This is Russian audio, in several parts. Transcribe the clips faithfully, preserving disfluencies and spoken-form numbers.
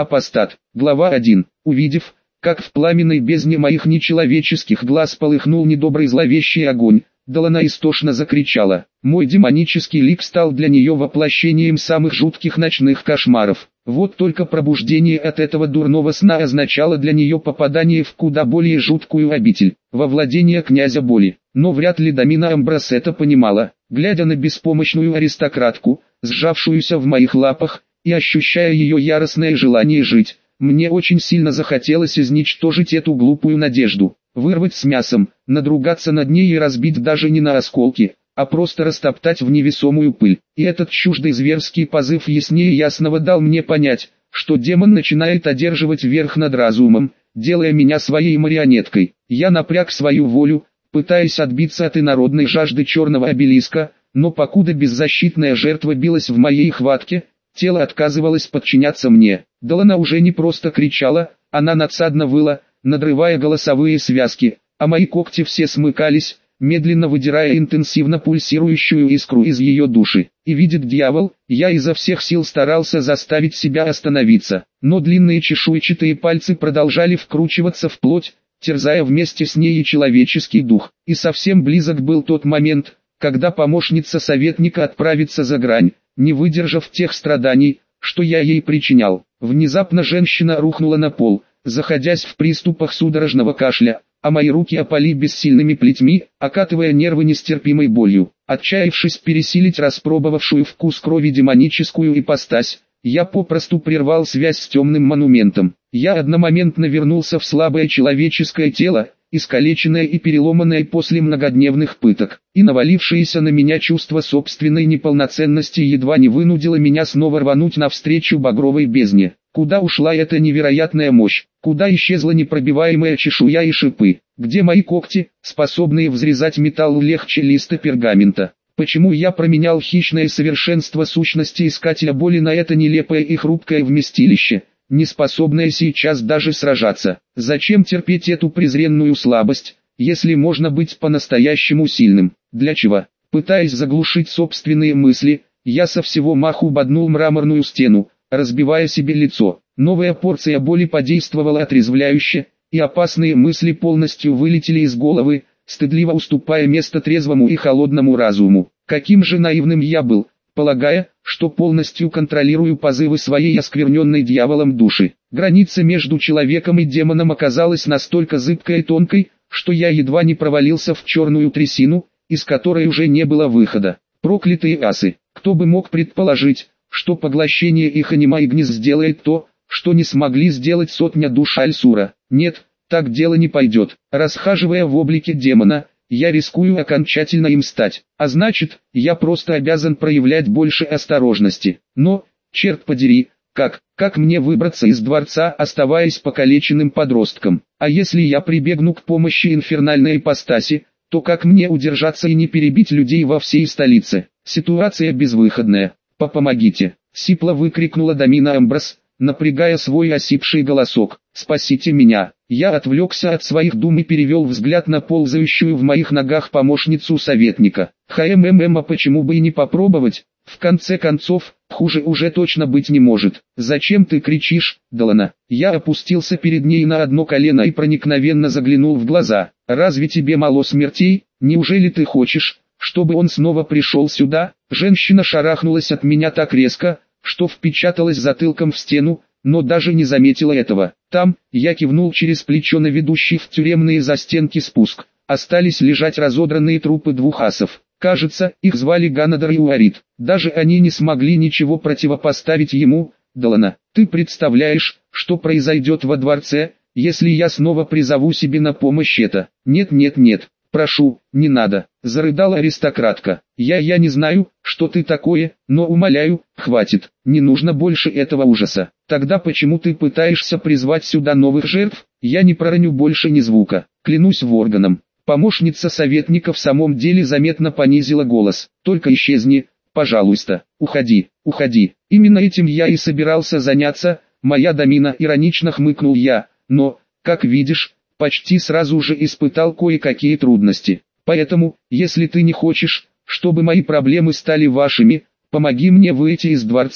Апостат. Глава один. Увидев, как в пламенной бездне моих нечеловеческих глаз полыхнул недобрый зловещий огонь, Делана истошно закричала. Мой демонический лик стал для нее воплощением самых жутких ночных кошмаров. Вот только пробуждение от этого дурного сна означало для нее попадание в куда более жуткую обитель, во владение князя боли. Но вряд ли Домина Амброс это понимала, глядя на беспомощную аристократку, сжавшуюся в моих лапах, и ощущая ее яростное желание жить. Мне очень сильно захотелось изничтожить эту глупую надежду, вырвать с мясом, надругаться над ней и разбить даже не на осколки, а просто растоптать в невесомую пыль. И этот чуждый зверский позыв яснее ясного дал мне понять, что демон начинает одерживать верх над разумом, делая меня своей марионеткой. Я напряг свою волю, пытаясь отбиться от инородной жажды черного обелиска, но покуда беззащитная жертва билась в моей хватке, тело отказывалось подчиняться мне. Делана уже не просто кричала, она надсадно выла, надрывая голосовые связки, а мои когти все смыкались, медленно выдирая интенсивно пульсирующую искру из ее души. И видит дьявол, я изо всех сил старался заставить себя остановиться, но длинные чешуйчатые пальцы продолжали вкручиваться в плоть, терзая вместе с ней и человеческий дух. И совсем близок был тот момент, когда помощница советника отправится за грань, не выдержав тех страданий, что я ей причинял. Внезапно женщина рухнула на пол, заходясь в приступах судорожного кашля, а мои руки опали бессильными плетьми, окатывая нервы нестерпимой болью. Отчаявшись пересилить распробовавшую вкус крови демоническую ипостась, я попросту прервал связь с темным монументом. Я одномоментно вернулся в слабое человеческое тело, искалеченное и переломанное после многодневных пыток, и навалившееся на меня чувство собственной неполноценности едва не вынудило меня снова рвануть навстречу багровой бездне. Куда ушла эта невероятная мощь? Куда исчезла непробиваемая чешуя и шипы? Где мои когти, способные взрезать металл легче листа пергамента? Почему я променял хищное совершенство сущности искателя боли на это нелепое и хрупкое вместилище, не способное сейчас даже сражаться? Зачем терпеть эту презренную слабость, если можно быть по-настоящему сильным? Для чего? Пытаясь заглушить собственные мысли, я со всего маху боднул мраморную стену, разбивая себе лицо. Новая порция боли подействовала отрезвляюще, и опасные мысли полностью вылетели из головы, стыдливо уступая место трезвому и холодному разуму. Каким же наивным я был, полагая, что полностью контролирую позывы своей оскверненной дьяволом души. Граница между человеком и демоном оказалась настолько зыбкой и тонкой, что я едва не провалился в черную трясину, из которой уже не было выхода. Проклятые асы! Кто бы мог предположить, что поглощение их анима Игнис сделает то, что не смогли сделать сотня душ Альсура. Нет, так дело не пойдет. Расхаживая в облике демона, я рискую окончательно им стать. А значит, я просто обязан проявлять больше осторожности. Но, черт подери, как, как мне выбраться из дворца, оставаясь покалеченным подростком? А если я прибегну к помощи инфернальной ипостаси, то как мне удержаться и не перебить людей во всей столице? Ситуация безвыходная. «Помогите!» — сипло выкрикнула Домина Амброс, напрягая свой осипший голосок. «Спасите меня!» Я отвлекся от своих дум и перевел взгляд на ползающую в моих ногах помощницу советника. «Хммм, а почему бы и не попробовать? В конце концов, хуже уже точно быть не может. Зачем ты кричишь, Делана?» Я опустился перед ней на одно колено и проникновенно заглянул в глаза. «Разве тебе мало смертей? Неужели ты хочешь, чтобы он снова пришел сюда?» Женщина шарахнулась от меня так резко, что впечаталась затылком в стену, но даже не заметила этого. Там, я кивнул через плечо на ведущий в тюремные застенки спуск, остались лежать разодранные трупы двух асов. Кажется, их звали Ганадор и Уарит. Даже они не смогли ничего противопоставить ему. «Делана, ты представляешь, что произойдет во дворце, если я снова призову себе на помощь это?» «Нет, нет, нет. «Прошу, не надо», — зарыдала аристократка. «Я я не знаю, что ты такое, но умоляю, хватит, не нужно больше этого ужаса. Тогда почему ты пытаешься призвать сюда новых жертв? Я не пророню больше ни звука, клянусь Ворганом». Помощница советника в самом деле заметно понизила голос. «Только исчезни, пожалуйста, уходи, уходи». Именно этим я и собирался заняться, моя Домина, иронично хмыкнул я, но, как видишь, почти сразу же испытал кое-какие трудности. Поэтому, если ты не хочешь, чтобы мои проблемы стали вашими, помоги мне выйти из дворца.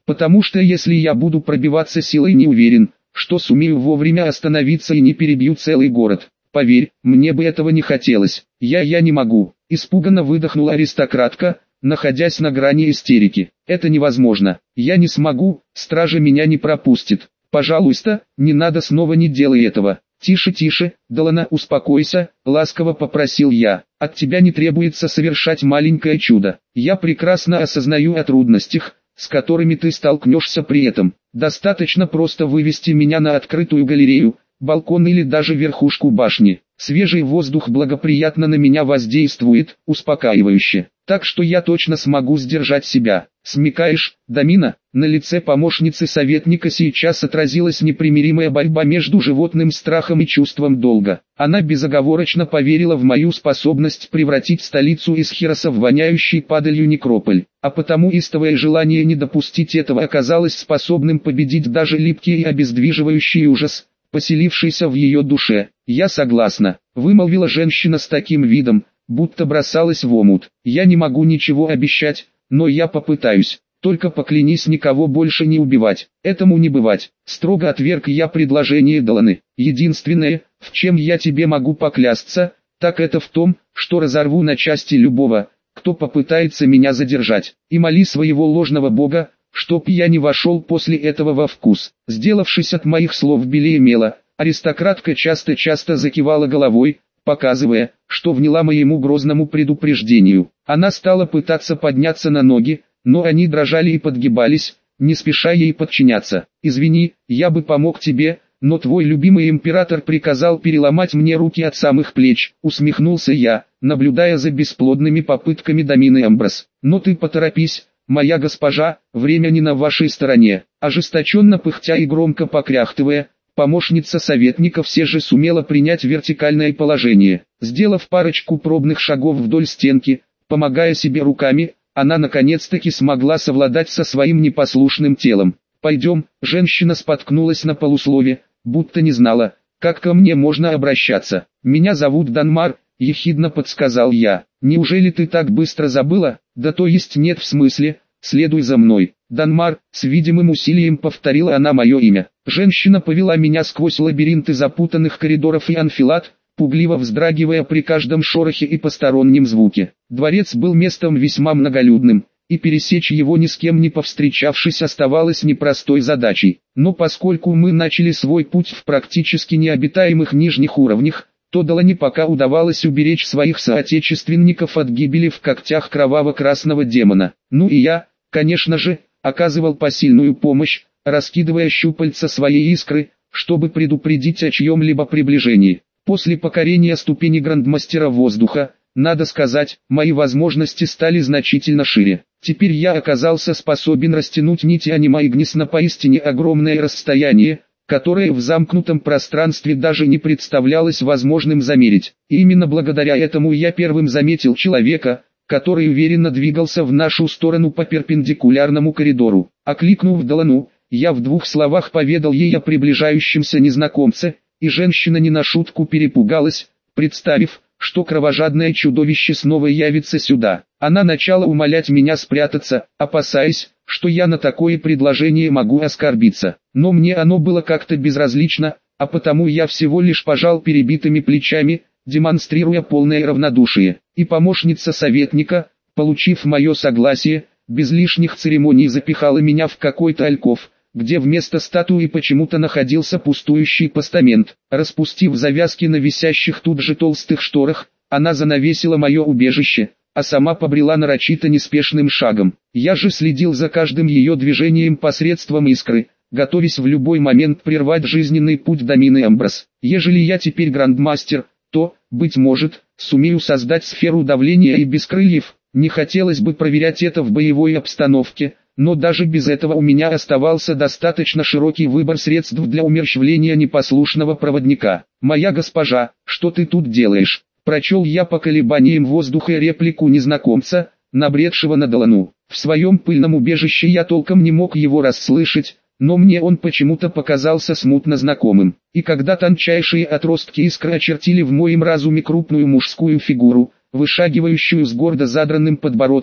Потому что если я буду пробиваться силой, не уверен, что сумею вовремя остановиться и не перебью целый город. Поверь, мне бы этого не хотелось. Я, я не могу. Испуганно выдохнула аристократка, находясь на грани истерики. Это невозможно. Я не смогу, стража меня не пропустит. Пожалуйста, не надо, снова не делай этого. Тише, тише, Делана, успокойся, ласково попросил я. От тебя не требуется совершать маленькое чудо. Я прекрасно осознаю о трудностях, с которыми ты столкнешься при этом. Достаточно просто вывести меня на открытую галерею, балкон или даже верхушку башни. Свежий воздух благоприятно на меня воздействует, успокаивающе. Так что я точно смогу сдержать себя. Смекаешь, Дамина? На лице помощницы советника сейчас отразилась непримиримая борьба между животным страхом и чувством долга. Она безоговорочно поверила в мою способность превратить столицу Исхироса в воняющий падалью некрополь. А потому истовое желание не допустить этого оказалось способным победить даже липкий и обездвиживающий ужас, поселившийся в ее душе. «Я согласна», — вымолвила женщина с таким видом, будто бросалась в омут. «Я не могу ничего обещать, но я попытаюсь. Только поклянись никого больше не убивать. Этому не бывать». Строго отверг я предложение Деланы. «Единственное, в чем я тебе могу поклясться, так это в том, что разорву на части любого, кто попытается меня задержать. И моли своего ложного бога, чтоб я не вошел после этого во вкус». Сделавшись от моих слов белее мела, аристократка часто-часто закивала головой, показывая, что вняла моему грозному предупреждению. Она стала пытаться подняться на ноги, но они дрожали и подгибались, не спеша ей подчиняться. «Извини, я бы помог тебе, но твой любимый император приказал переломать мне руки от самых плеч», усмехнулся я, наблюдая за бесплодными попытками Дамины Амброс. «Но ты поторопись, моя госпожа, время не на вашей стороне». Ожесточенно пыхтя и громко покряхтывая, помощница советника все же сумела принять вертикальное положение. Сделав парочку пробных шагов вдоль стенки, помогая себе руками, она наконец-таки смогла совладать со своим непослушным телом. «Пойдем», женщина споткнулась на полуслове, будто не знала, как ко мне можно обращаться. «Меня зовут Данмар», ехидно подсказал я. «Неужели ты так быстро забыла?» «Да то есть нет, в смысле, следуй за мной». «Данмар», с видимым усилием повторила она мое имя. Женщина повела меня сквозь лабиринты запутанных коридоров и анфилад, пугливо вздрагивая при каждом шорохе и постороннем звуке. Дворец был местом весьма многолюдным, и пересечь его ни с кем не повстречавшись оставалось непростой задачей. Но поскольку мы начали свой путь в практически необитаемых нижних уровнях, то Делане пока удавалось уберечь своих соотечественников от гибели в когтях кроваво-красного демона. Ну и я, конечно же, оказывал посильную помощь, раскидывая щупальца своей искры, чтобы предупредить о чьем-либо приближении. После покорения ступени грандмастера воздуха, надо сказать, мои возможности стали значительно шире. Теперь я оказался способен растянуть нити анима Игнис на поистине огромное расстояние, которое в замкнутом пространстве даже не представлялось возможным замерить. И именно благодаря этому я первым заметил человека, который уверенно двигался в нашу сторону по перпендикулярному коридору. Окликнув Делану, я в двух словах поведал ей о приближающемся незнакомце, и женщина не на шутку перепугалась, представив, что кровожадное чудовище снова явится сюда. Она начала умолять меня спрятаться, опасаясь, что я на такое предложение могу оскорбиться. Но мне оно было как-то безразлично, а потому я всего лишь пожал перебитыми плечами, демонстрируя полное равнодушие. И помощница советника, получив мое согласие, без лишних церемоний запихала меня в какой-то альков, где вместо статуи почему-то находился пустующий постамент. Распустив завязки на висящих тут же толстых шторах, она занавесила мое убежище, а сама побрела нарочито неспешным шагом. Я же следил за каждым ее движением посредством искры, готовясь в любой момент прервать жизненный путь Дамины Амброс. Ежели я теперь грандмастер, то, быть может, сумею создать сферу давления и без крыльев. Не хотелось бы проверять это в боевой обстановке, но даже без этого у меня оставался достаточно широкий выбор средств для умерщвления непослушного проводника. «Моя госпожа, что ты тут делаешь?» Прочел я по колебаниям воздуха реплику незнакомца, набредшего на Делану. В своем пыльном убежище я толком не мог его расслышать, но мне он почему-то показался смутно знакомым. И когда тончайшие отростки искры очертили в моем разуме крупную мужскую фигуру, вышагивающую с гордо задранным подбородком,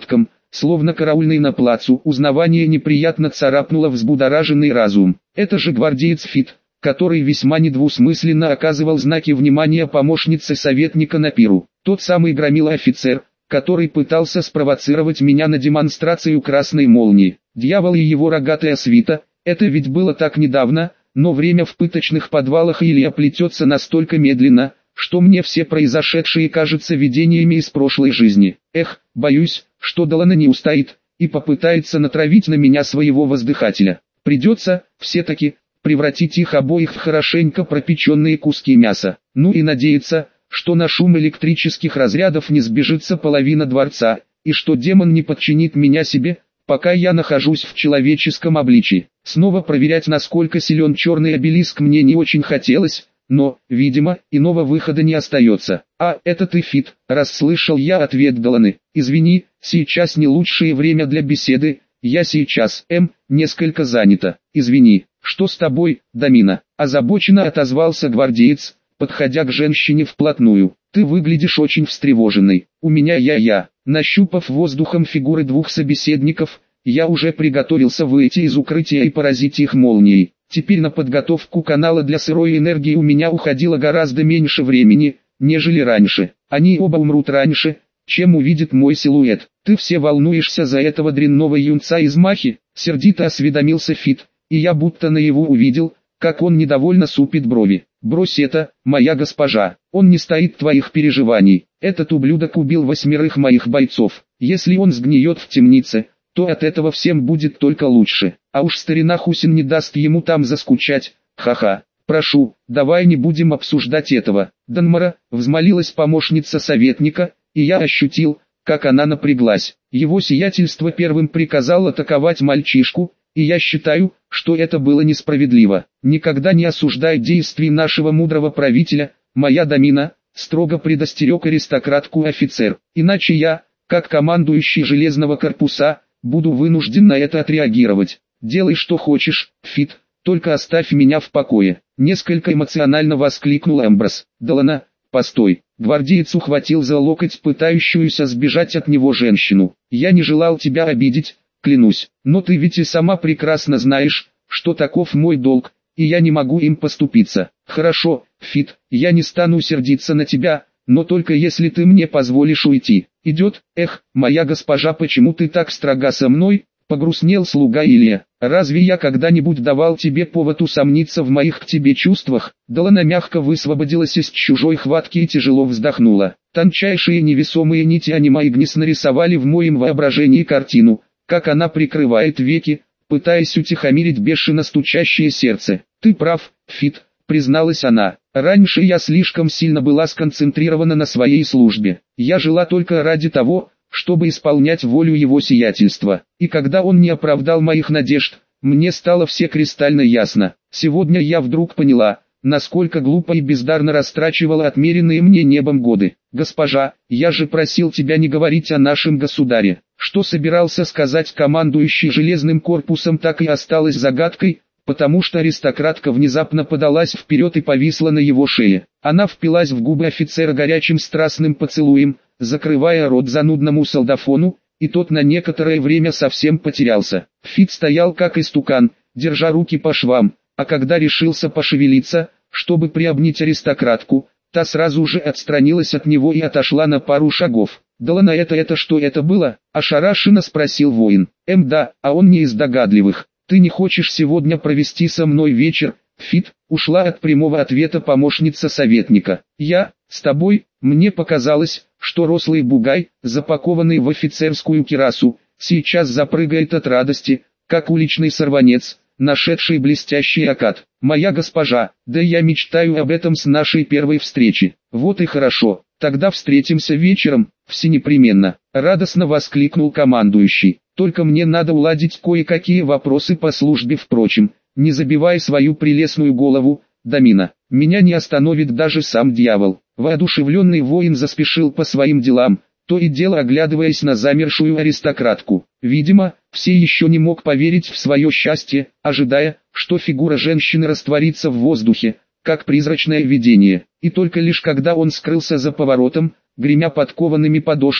словно караульный на плацу. Узнавание неприятно царапнуло взбудораженный разум. Это же гвардеец Фит, который весьма недвусмысленно оказывал знаки внимания помощнице советника на пиру. Тот самый громила офицер, который пытался спровоцировать меня на демонстрацию красной молнии. Дьявол и его рогатая свита, это ведь было так недавно, но время в пыточных подвалах Илья плетется настолько медленно, что мне все произошедшие кажутся видениями из прошлой жизни. Эх, боюсь, что Делана не устоит и попытается натравить на меня своего воздыхателя. Придется, все-таки, превратить их обоих в хорошенько пропеченные куски мяса. Ну и надеяться, что на шум электрических разрядов не сбежится половина дворца, и что демон не подчинит меня себе, пока я нахожусь в человеческом обличии. Снова проверять, насколько силен черный обелиск, мне не очень хотелось, но, видимо, иного выхода не остается. «А, это ты, Фит», — расслышал я ответ Деланы. «Извини, сейчас не лучшее время для беседы, я сейчас, эм, несколько занята. Извини, что с тобой, Дамина?» Озабоченно отозвался гвардеец, подходя к женщине вплотную. «Ты выглядишь очень встревоженной. У меня я-я». Нащупав воздухом фигуры двух собеседников, я уже приготовился выйти из укрытия и поразить их молнией. Теперь на подготовку канала для сырой энергии у меня уходило гораздо меньше времени, нежели раньше. Они оба умрут раньше, чем увидят мой силуэт. «Ты все волнуешься за этого дрянного юнца из Махи?» — сердито осведомился Фит, и я будто наяву увидел, как он недовольно супит брови. «Брось это, моя госпожа, он не стоит твоих переживаний. Этот ублюдок убил восьмерых моих бойцов. Если он сгниет в темнице, то от этого всем будет только лучше. А уж старина Хусин не даст ему там заскучать. Ха-ха. Прошу, давай не будем обсуждать этого». «Данмара», — взмолилась помощница советника, и я ощутил, как она напряглась. Его сиятельство первым приказал атаковать мальчишку, и я считаю, что это было несправедливо. «Никогда не осуждай действий нашего мудрого правителя, моя Дамина», — строго предостерег аристократку офицер. «Иначе я, как командующий железного корпуса, буду вынужден на это отреагировать. Делай что хочешь, Фит, только оставь меня в покое». Несколько эмоционально воскликнул Эмброс. «Делана, постой». Гвардеец ухватил за локоть пытающуюся сбежать от него женщину. «Я не желал тебя обидеть, клянусь, но ты ведь и сама прекрасно знаешь, что таков мой долг, и я не могу им поступиться». «Хорошо, Фит, я не стану сердиться на тебя, но только если ты мне позволишь уйти. Идет?» «Эх, моя госпожа, почему ты так строга со мной?» — погрустнел слуга Илья. «Разве я когда-нибудь давал тебе повод усомниться в моих к тебе чувствах?» Делана мягко высвободилась из чужой хватки и тяжело вздохнула. Тончайшие невесомые нити анимаигнис нарисовали в моем воображении картину, как она прикрывает веки, пытаясь утихомирить бешено стучащее сердце. «Ты прав, Фит», — призналась она. «Раньше я слишком сильно была сконцентрирована на своей службе. Я жила только ради того, чтобы исполнять волю его сиятельства. И когда он не оправдал моих надежд, мне стало все кристально ясно. Сегодня я вдруг поняла, насколько глупо и бездарно растрачивала отмеренные мне небом годы. Госпожа, я же просил тебя не говорить о нашем государе». Что собирался сказать командующий железным корпусом, так и осталось загадкой, потому что аристократка внезапно подалась вперед и повисла на его шее. Она впилась в губы офицера горячим страстным поцелуем, закрывая рот занудному солдафону, и тот на некоторое время совсем потерялся. Фит стоял как истукан, держа руки по швам, а когда решился пошевелиться, чтобы приобнять аристократку, та сразу же отстранилась от него и отошла на пару шагов. «Делана, это это что это было?» – ошарашенно спросил воин. «Эм да, а он не из догадливых. Ты не хочешь сегодня провести со мной вечер, Фит?» – ушла от прямого ответа помощница советника. «Я, с тобой?» Мне показалось, что рослый бугай, запакованный в офицерскую кирасу, сейчас запрыгает от радости, как уличный сорванец, нашедший блестящий окат. «Моя госпожа, да я мечтаю об этом с нашей первой встречи». «Вот и хорошо, тогда встретимся вечером, все непременно», — радостно воскликнул командующий. «Только мне надо уладить кое-какие вопросы по службе, впрочем, не забивай свою прелестную голову, Дамина, меня не остановит даже сам дьявол». Воодушевленный воин заспешил по своим делам, то и дело оглядываясь на замершую аристократку. Видимо, все еще не мог поверить в свое счастье, ожидая, что фигура женщины растворится в воздухе, как призрачное видение. И только лишь когда он скрылся за поворотом, гремя подкованными подошвами,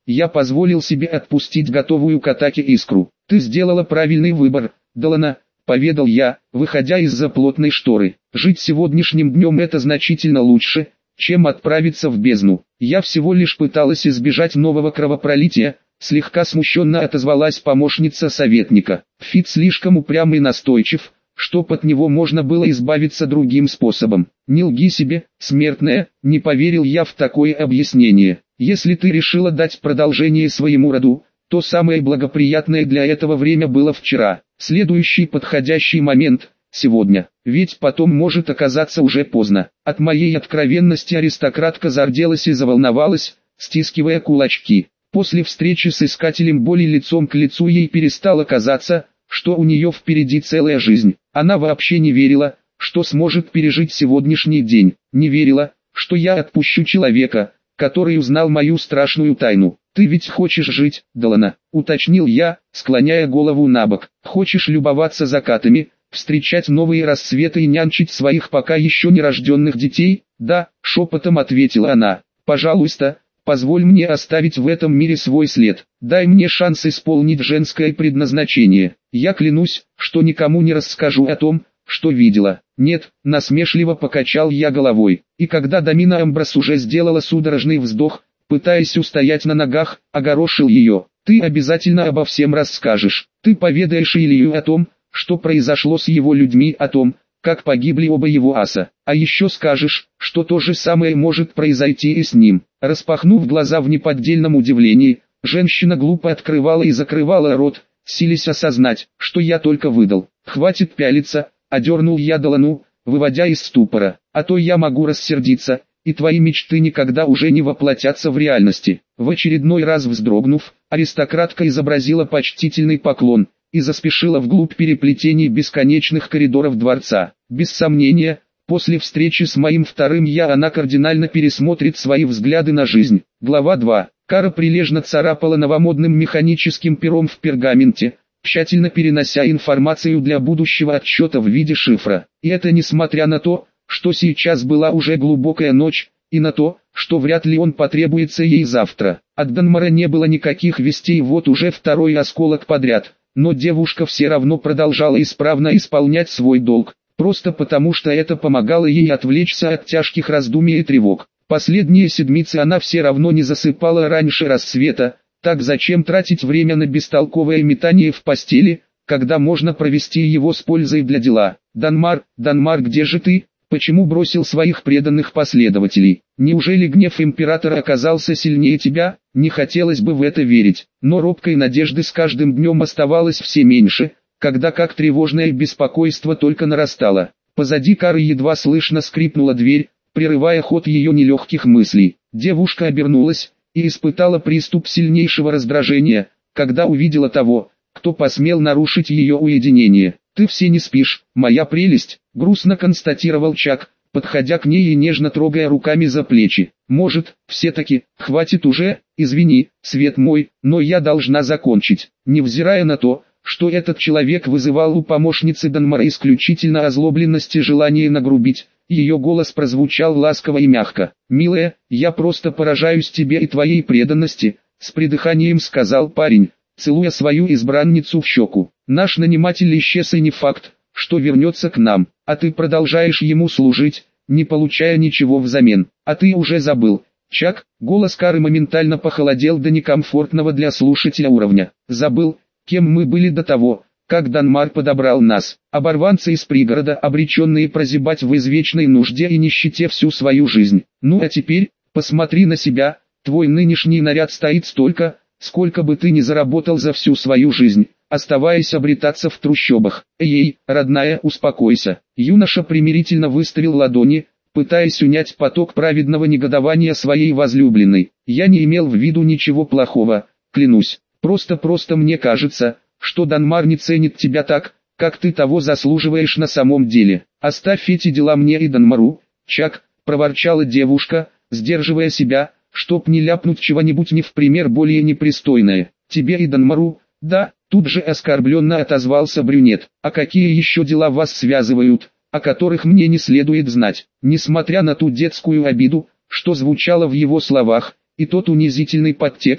я позволил себе отпустить готовую к атаке искру. Ты сделала правильный выбор, Делана, поведал я, выходя из-за плотной шторы. Жить сегодняшним днем это значительно лучше, чем отправиться в бездну. Я всего лишь пыталась избежать нового кровопролития, слегка смущенно отозвалась помощница советника. Фит слишком упрям и настойчив, чтоб от него можно было избавиться другим способом. Не лги себе, смертная, не поверил я в такое объяснение. Если ты решила дать продолжение своему роду, то самое благоприятное для этого время было вчера. Следующий подходящий момент – сегодня. Ведь потом может оказаться уже поздно. От моей откровенности аристократка зарделась и заволновалась, стискивая кулачки. После встречи с искателем боли лицом к лицу ей перестало казаться, что у нее впереди целая жизнь. Она вообще не верила, что сможет пережить сегодняшний день. Не верила, что я отпущу человека, который узнал мою страшную тайну. «Ты ведь хочешь жить, Делана?» — уточнил я, склоняя голову набок. «Хочешь любоваться закатами, встречать новые рассветы и нянчить своих пока еще нерожденных детей?» «Да», — шепотом ответила она. «Пожалуйста, позволь мне оставить в этом мире свой след. Дай мне шанс исполнить женское предназначение. Я клянусь, что никому не расскажу о том, что видела». «Нет», — насмешливо покачал я головой. И когда Домина Амброс уже сделала судорожный вздох, пытаясь устоять на ногах, огорошил ее. «Ты обязательно обо всем расскажешь. Ты поведаешь Илью о том, что произошло с его людьми, о том, как погибли оба его аса. А еще скажешь, что то же самое может произойти и с ним». Распахнув глаза в неподдельном удивлении, женщина глупо открывала и закрывала рот, силясь осознать, что я только выдал. «Хватит пялиться», — одернул я Делану, выводя из ступора. «А то я могу рассердиться, и твои мечты никогда уже не воплотятся в реальности». В очередной раз вздрогнув, аристократка изобразила почтительный поклон и заспешила вглубь переплетений бесконечных коридоров дворца. Без сомнения, после встречи с моим вторым я она кардинально пересмотрит свои взгляды на жизнь. Глава два. Кара прилежно царапала новомодным механическим пером в пергаменте, тщательно перенося информацию для будущего отчета в виде шифра. И это несмотря на то, что сейчас была уже глубокая ночь, и на то, что вряд ли он потребуется ей завтра. От Данмара не было никаких вестей вот уже второй осколок подряд, но девушка все равно продолжала исправно исполнять свой долг, просто потому что это помогало ей отвлечься от тяжких раздумий и тревог. Последние седмицы она все равно не засыпала раньше рассвета, так зачем тратить время на бестолковое метание в постели, когда можно провести его с пользой для дела? «Данмар, Данмар, где же ты? Почему бросил своих преданных последователей? Неужели гнев императора оказался сильнее тебя?» Не хотелось бы в это верить, но робкой надежды с каждым днем оставалось все меньше, когда как тревожное беспокойство только нарастало. Позади Кары едва слышно скрипнула дверь, прерывая ход ее нелегких мыслей. Девушка обернулась и испытала приступ сильнейшего раздражения, когда увидела того, кто посмел нарушить ее уединение. «Ты все не спишь, моя прелесть», — грустно констатировал Чак, подходя к ней и нежно трогая руками за плечи. «Может, все-таки, хватит уже, извини, свет мой, но я должна закончить». Невзирая на то, что этот человек вызывал у помощницы Данмара исключительно озлобленность и желание нагрубить, ее голос прозвучал ласково и мягко. «Милая, я просто поражаюсь тебе и твоей преданности», — с придыханием сказал парень, целуя свою избранницу в щеку. «Наш наниматель исчез и не факт, что вернется к нам, а ты продолжаешь ему служить, не получая ничего взамен. А ты уже забыл, Чак?» Голос Кары моментально похолодел до некомфортного для слушателя уровня. «Забыл, кем мы были до того, как Данмар подобрал нас, оборванцы из пригорода, обреченные прозябать в извечной нужде и нищете всю свою жизнь. Ну а теперь, посмотри на себя, твой нынешний наряд стоит столько, сколько бы ты ни заработал за всю свою жизнь, оставаясь обретаться в трущобах. Эй, родная, успокойся». Юноша примирительно выставил ладони, пытаясь унять поток праведного негодования своей возлюбленной. «Я не имел в виду ничего плохого, клянусь. Просто-просто мне кажется, что Данмар не ценит тебя так, как ты того заслуживаешь на самом деле. Оставь эти дела мне и Данмару, Чак», — проворчала девушка, сдерживая себя, чтоб не ляпнуть чего-нибудь не в пример более непристойное. «Тебе и Данмару?» «Да», — тут же оскорбленно отозвался брюнет. «А какие еще дела вас связывают, о которых мне не следует знать?» Несмотря на ту детскую обиду, что звучало в его словах, и тот унизительный подтекст,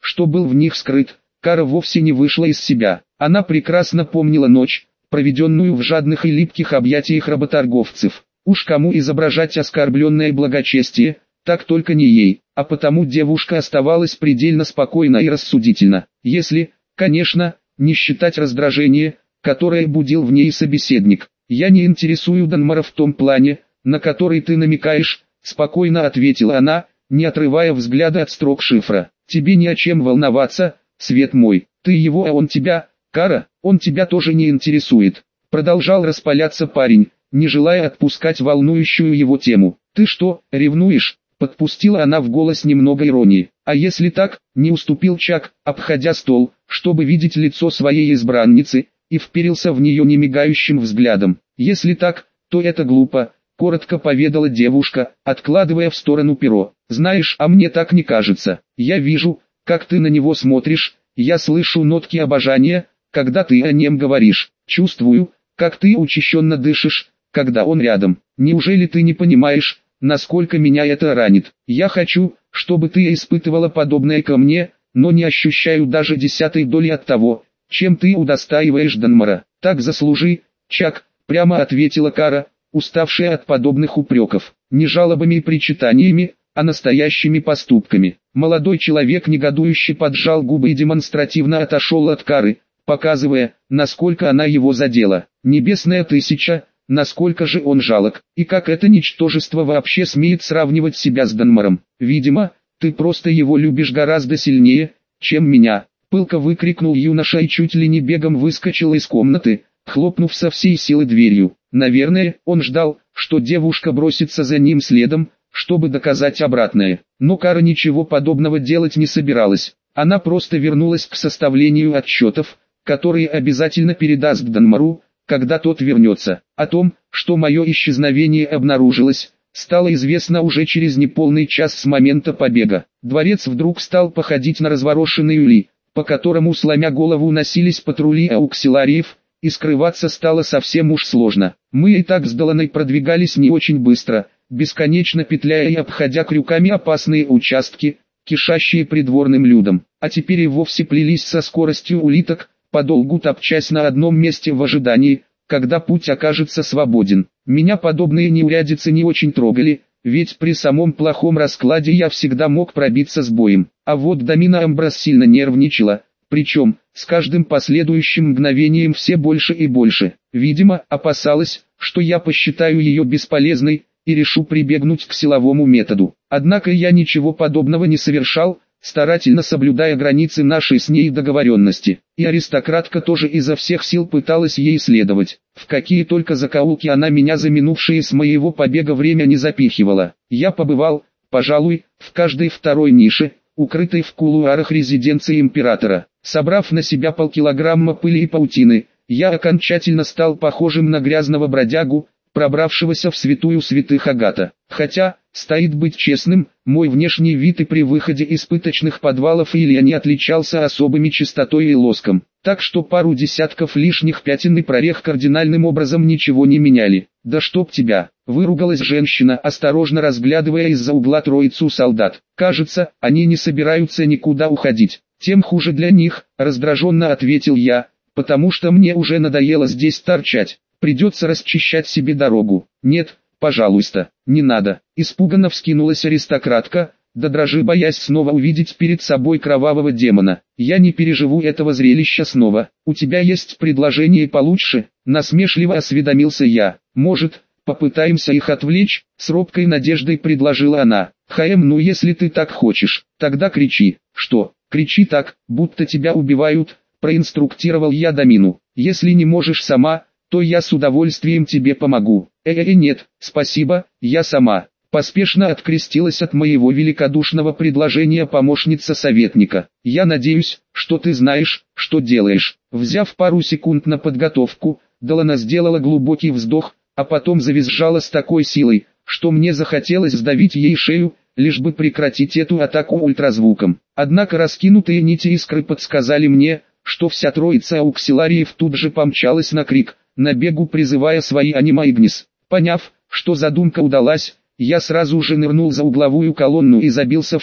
что был в них скрыт, Кара вовсе не вышла из себя. Она прекрасно помнила ночь, проведенную в жадных и липких объятиях работорговцев. Уж кому изображать оскорбленное благочестие, так только не ей, а потому девушка оставалась предельно спокойна и рассудительна. Если, конечно, не считать раздражение, которое будил в ней собеседник. «Я не интересую Данмара в том плане, на который ты намекаешь», — спокойно ответила она, не отрывая взгляда от строк шифра. «Тебе не о чем волноваться, свет мой, ты его, а он тебя, Кара, он тебя тоже не интересует», — продолжал распаляться парень, не желая отпускать волнующую его тему. «Ты что, ревнуешь?» — подпустила она в голос немного иронии. «А если так?» — не уступил Чак, обходя стол, чтобы видеть лицо своей избранницы, и вперился в нее немигающим взглядом. «Если так, то это глупо», — коротко поведала девушка, откладывая в сторону перо. «Знаешь, а мне так не кажется. Я вижу, как ты на него смотришь, я слышу нотки обожания, когда ты о нем говоришь, чувствую, как ты учащенно дышишь, когда он рядом. Неужели ты не понимаешь, насколько меня это ранит? Я хочу, чтобы ты испытывала подобное ко мне, но не ощущаю даже десятой доли от того, чем ты удостаиваешь Данмара. Так заслужи, Чак», — прямо ответила Кара, уставшая от подобных упреков. «Не жалобами и причитаниями, а настоящими поступками». Молодой человек негодующе поджал губы и демонстративно отошел от Кары, показывая, насколько она его задела. «Небесная тысяча, насколько же он жалок, и как это ничтожество вообще смеет сравнивать себя с Данмаром. Видимо, ты просто его любишь гораздо сильнее, чем меня», — пылко выкрикнул юноша и чуть ли не бегом выскочил из комнаты, хлопнув со всей силы дверью. Наверное, он ждал, что девушка бросится за ним следом, чтобы доказать обратное. Но Кара ничего подобного делать не собиралась. Она просто вернулась к составлению отчетов, которые обязательно передаст Данмару, когда тот вернется. О том, что мое исчезновение обнаружилось, стало известно уже через неполный час с момента побега. Дворец вдруг стал походить на разворошенный улей, по которому сломя голову носились патрули ауксилариев, и скрываться стало совсем уж сложно. Мы и так с Даланой продвигались не очень быстро, бесконечно петляя и обходя крюками опасные участки, кишащие придворным людом, а теперь и вовсе плелись со скоростью улиток, подолгу топчась на одном месте в ожидании, когда путь окажется свободен. Меня подобные неурядицы не очень трогали, ведь при самом плохом раскладе я всегда мог пробиться с боем. А вот Дамина Амброс сильно нервничала, причем, с каждым последующим мгновением все больше и больше. Видимо, опасалась, что я посчитаю ее бесполезной, и решу прибегнуть к силовому методу. Однако я ничего подобного не совершал, старательно соблюдая границы нашей с ней договоренности. И аристократка тоже изо всех сил пыталась ей следовать. В какие только закоулки она меня за минувшие с моего побега время не запихивала. Я побывал, пожалуй, в каждой второй нише, укрытой в кулуарах резиденции императора. Собрав на себя полкилограмма пыли и паутины, я окончательно стал похожим на грязного бродягу, пробравшегося в святую святых Агата. Хотя, стоит быть честным, мой внешний вид и при выходе из пыточных подвалов Илья не отличался особыми чистотой и лоском, так что пару десятков лишних пятен и прорех кардинальным образом ничего не меняли. «Да чтоб тебя!» — выругалась женщина, осторожно разглядывая из-за угла троицу солдат. «Кажется, они не собираются никуда уходить. Тем хуже для них», — раздраженно ответил я, «потому что мне уже надоело здесь торчать. Придется расчищать себе дорогу». «Нет, пожалуйста, не надо», — испуганно вскинулась аристократка, до дрожи боясь снова увидеть перед собой кровавого демона. «Я не переживу этого зрелища снова. У тебя есть предложение получше?» — насмешливо осведомился я. «Может, попытаемся их отвлечь?» — с робкой надеждой предложила она. «Хаем, ну если ты так хочешь, тогда кричи». «Что, кричи так, будто тебя убивают?» — проинструктировал я Дамину. «Если не можешь сама, то я с удовольствием тебе помогу». «Э-э, нет, спасибо, я сама». Поспешно открестилась от моего великодушного предложения помощница советника. «Я надеюсь, что ты знаешь, что делаешь». Взяв пару секунд на подготовку, Далана сделала глубокий вздох, а потом завизжала с такой силой, что мне захотелось сдавить ей шею, лишь бы прекратить эту атаку ультразвуком. Однако раскинутые нити искры подсказали мне, что вся троица ауксилариев тут же помчалась на крик, на бегу призывая свои анима Игнис. Поняв, что задумка удалась, я сразу же нырнул за угловую колонну и забился в щель,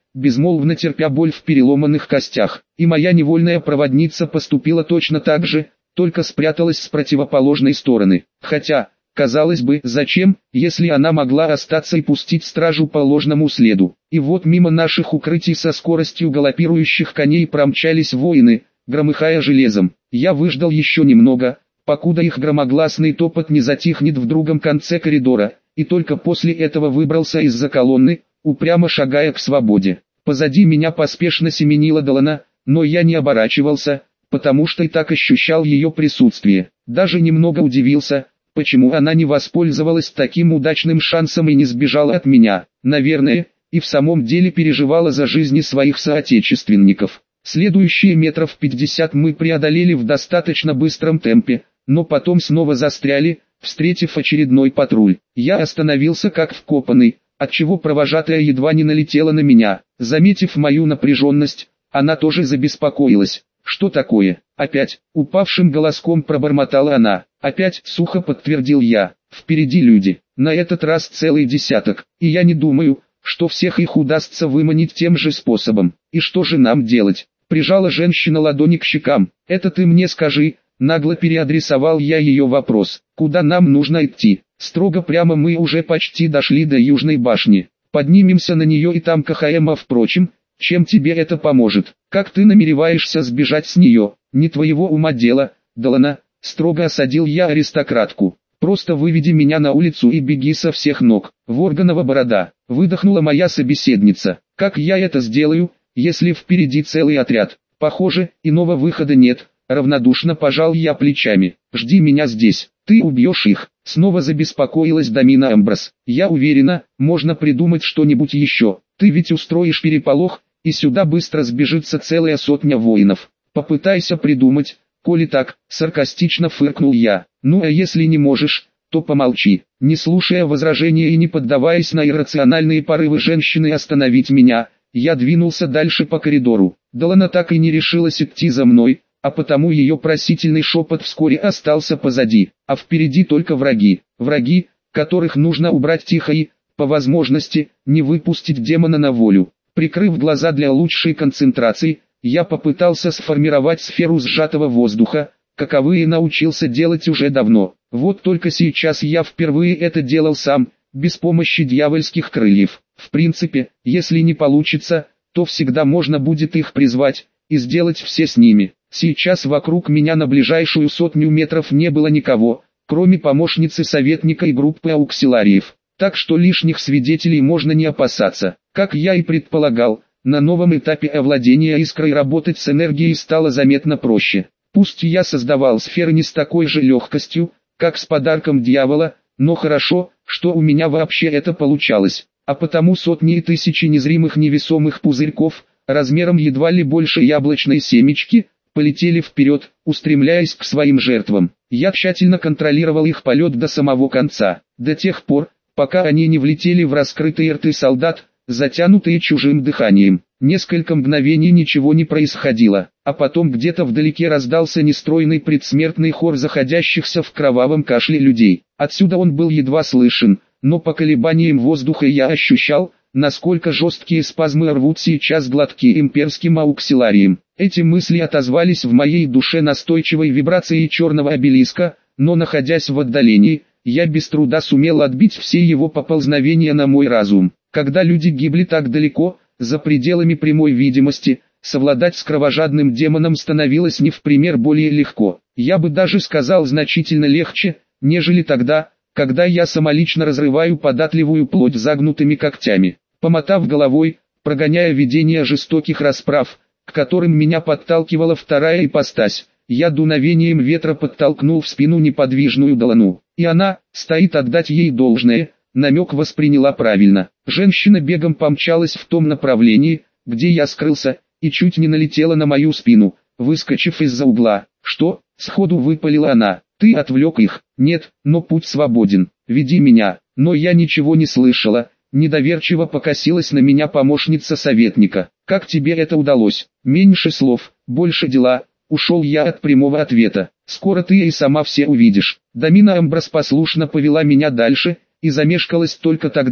безмолвно терпя боль в переломанных костях. И моя невольная проводница поступила точно так же, только спряталась с противоположной стороны. Хотя, казалось бы, зачем, если она могла остаться и пустить стражу по ложному следу. И вот мимо наших укрытий со скоростью галопирующих коней промчались воины, громыхая железом. Я выждал еще немного, покуда их громогласный топот не затихнет в другом конце коридора, и только после этого выбрался из-за колонны, упрямо шагая к свободе. Позади меня поспешно семенила Делана, но я не оборачивался, потому что и так ощущал ее присутствие. Даже немного удивился, почему она не воспользовалась таким удачным шансом и не сбежала от меня. Наверное, и в самом деле переживала за жизни своих соотечественников. Следующие метров пятьдесят мы преодолели в достаточно быстром темпе, но потом снова застряли, встретив очередной патруль. Я остановился как вкопанный, отчего провожатая едва не налетела на меня. Заметив мою напряженность, она тоже забеспокоилась. «Что такое? Опять?» — упавшим голоском пробормотала она. «Опять?» — сухо подтвердил я. «Впереди люди, на этот раз целый десяток, и я не думаю, что всех их удастся выманить тем же способом. И что же нам делать?» Прижала женщина ладони к щекам. «Это ты мне скажи», — нагло переадресовал я ее вопрос. «Куда нам нужно идти?» «Строго прямо, мы уже почти дошли до Южной башни. Поднимемся на нее и там КХМ, а впрочем, чем тебе это поможет? Как ты намереваешься сбежать с нее? Не твоего ума дело, Делана», — строго осадил я аристократку. «Просто выведи меня на улицу и беги со всех ног». «Ворганова борода», — выдохнула моя собеседница. «Как я это сделаю, если впереди целый отряд? Похоже, иного выхода нет». Равнодушно пожал я плечами. «Жди меня здесь, ты убьешь их». Снова забеспокоилась Дамина Амброс. «Я уверена, можно придумать что-нибудь еще. Ты ведь устроишь переполох, и сюда быстро сбежится целая сотня воинов. Попытайся придумать, коли так», — саркастично фыркнул я. «Ну а если не можешь, то помолчи». Не слушая возражения и не поддаваясь на иррациональные порывы женщины остановить меня, я двинулся дальше по коридору. Делана так и не решилась идти за мной, а потому ее просительный шепот вскоре остался позади, а впереди только враги. Враги, которых нужно убрать тихо и, по возможности, не выпустить демона на волю. Прикрыв глаза для лучшей концентрации, я попытался сформировать сферу сжатого воздуха, каковые научился делать уже давно. Вот только сейчас я впервые это делал сам, без помощи дьявольских крыльев. В принципе, если не получится, то всегда можно будет их призвать, и сделать все с ними. Сейчас вокруг меня на ближайшую сотню метров не было никого, кроме помощницы советника и группы ауксилариев. Так что лишних свидетелей можно не опасаться. Как я и предполагал, на новом этапе овладения искрой работать с энергией стало заметно проще. Пусть я создавал сферы не с такой же легкостью, как с подарком дьявола, но хорошо, что у меня вообще это получалось. А потому сотни и тысячи незримых невесомых пузырьков, размером едва ли больше яблочной семечки, полетели вперед, устремляясь к своим жертвам. Я тщательно контролировал их полет до самого конца, до тех пор, пока они не влетели в раскрытые рты солдат, затянутые чужим дыханием. Несколько мгновений ничего не происходило, а потом где-то вдалеке раздался нестройный предсмертный хор заходящихся в кровавом кашле людей. Отсюда он был едва слышен, но по колебаниям воздуха я ощущал, насколько жесткие спазмы рвут сейчас глотки имперским ауксиларием. Эти мысли отозвались в моей душе настойчивой вибрацией черного обелиска, но находясь в отдалении, я без труда сумел отбить все его поползновения на мой разум. Когда люди гибли так далеко, за пределами прямой видимости, совладать с кровожадным демоном становилось не в пример более легко. Я бы даже сказал значительно легче, нежели тогда, когда я самолично разрываю податливую плоть загнутыми когтями. Помотав головой, прогоняя видение жестоких расправ, к которым меня подталкивала вторая ипостась, я дуновением ветра подтолкнул в спину неподвижную Делану. И она, стоит, отдать ей должное, намек восприняла правильно. Женщина бегом помчалась в том направлении, где я скрылся, и чуть не налетела на мою спину, выскочив из-за угла. «Что?» — сходу выпалила она. «Ты отвлек их?» «Нет, но путь свободен. Веди меня». Но я ничего не слышала. Недоверчиво покосилась на меня помощница советника. «Как тебе это удалось?» «Меньше слов, больше дела». Ушел я от прямого ответа. «Скоро ты и сама все увидишь». Дамина Амброс послушно повела меня дальше, и замешкалась только тогда,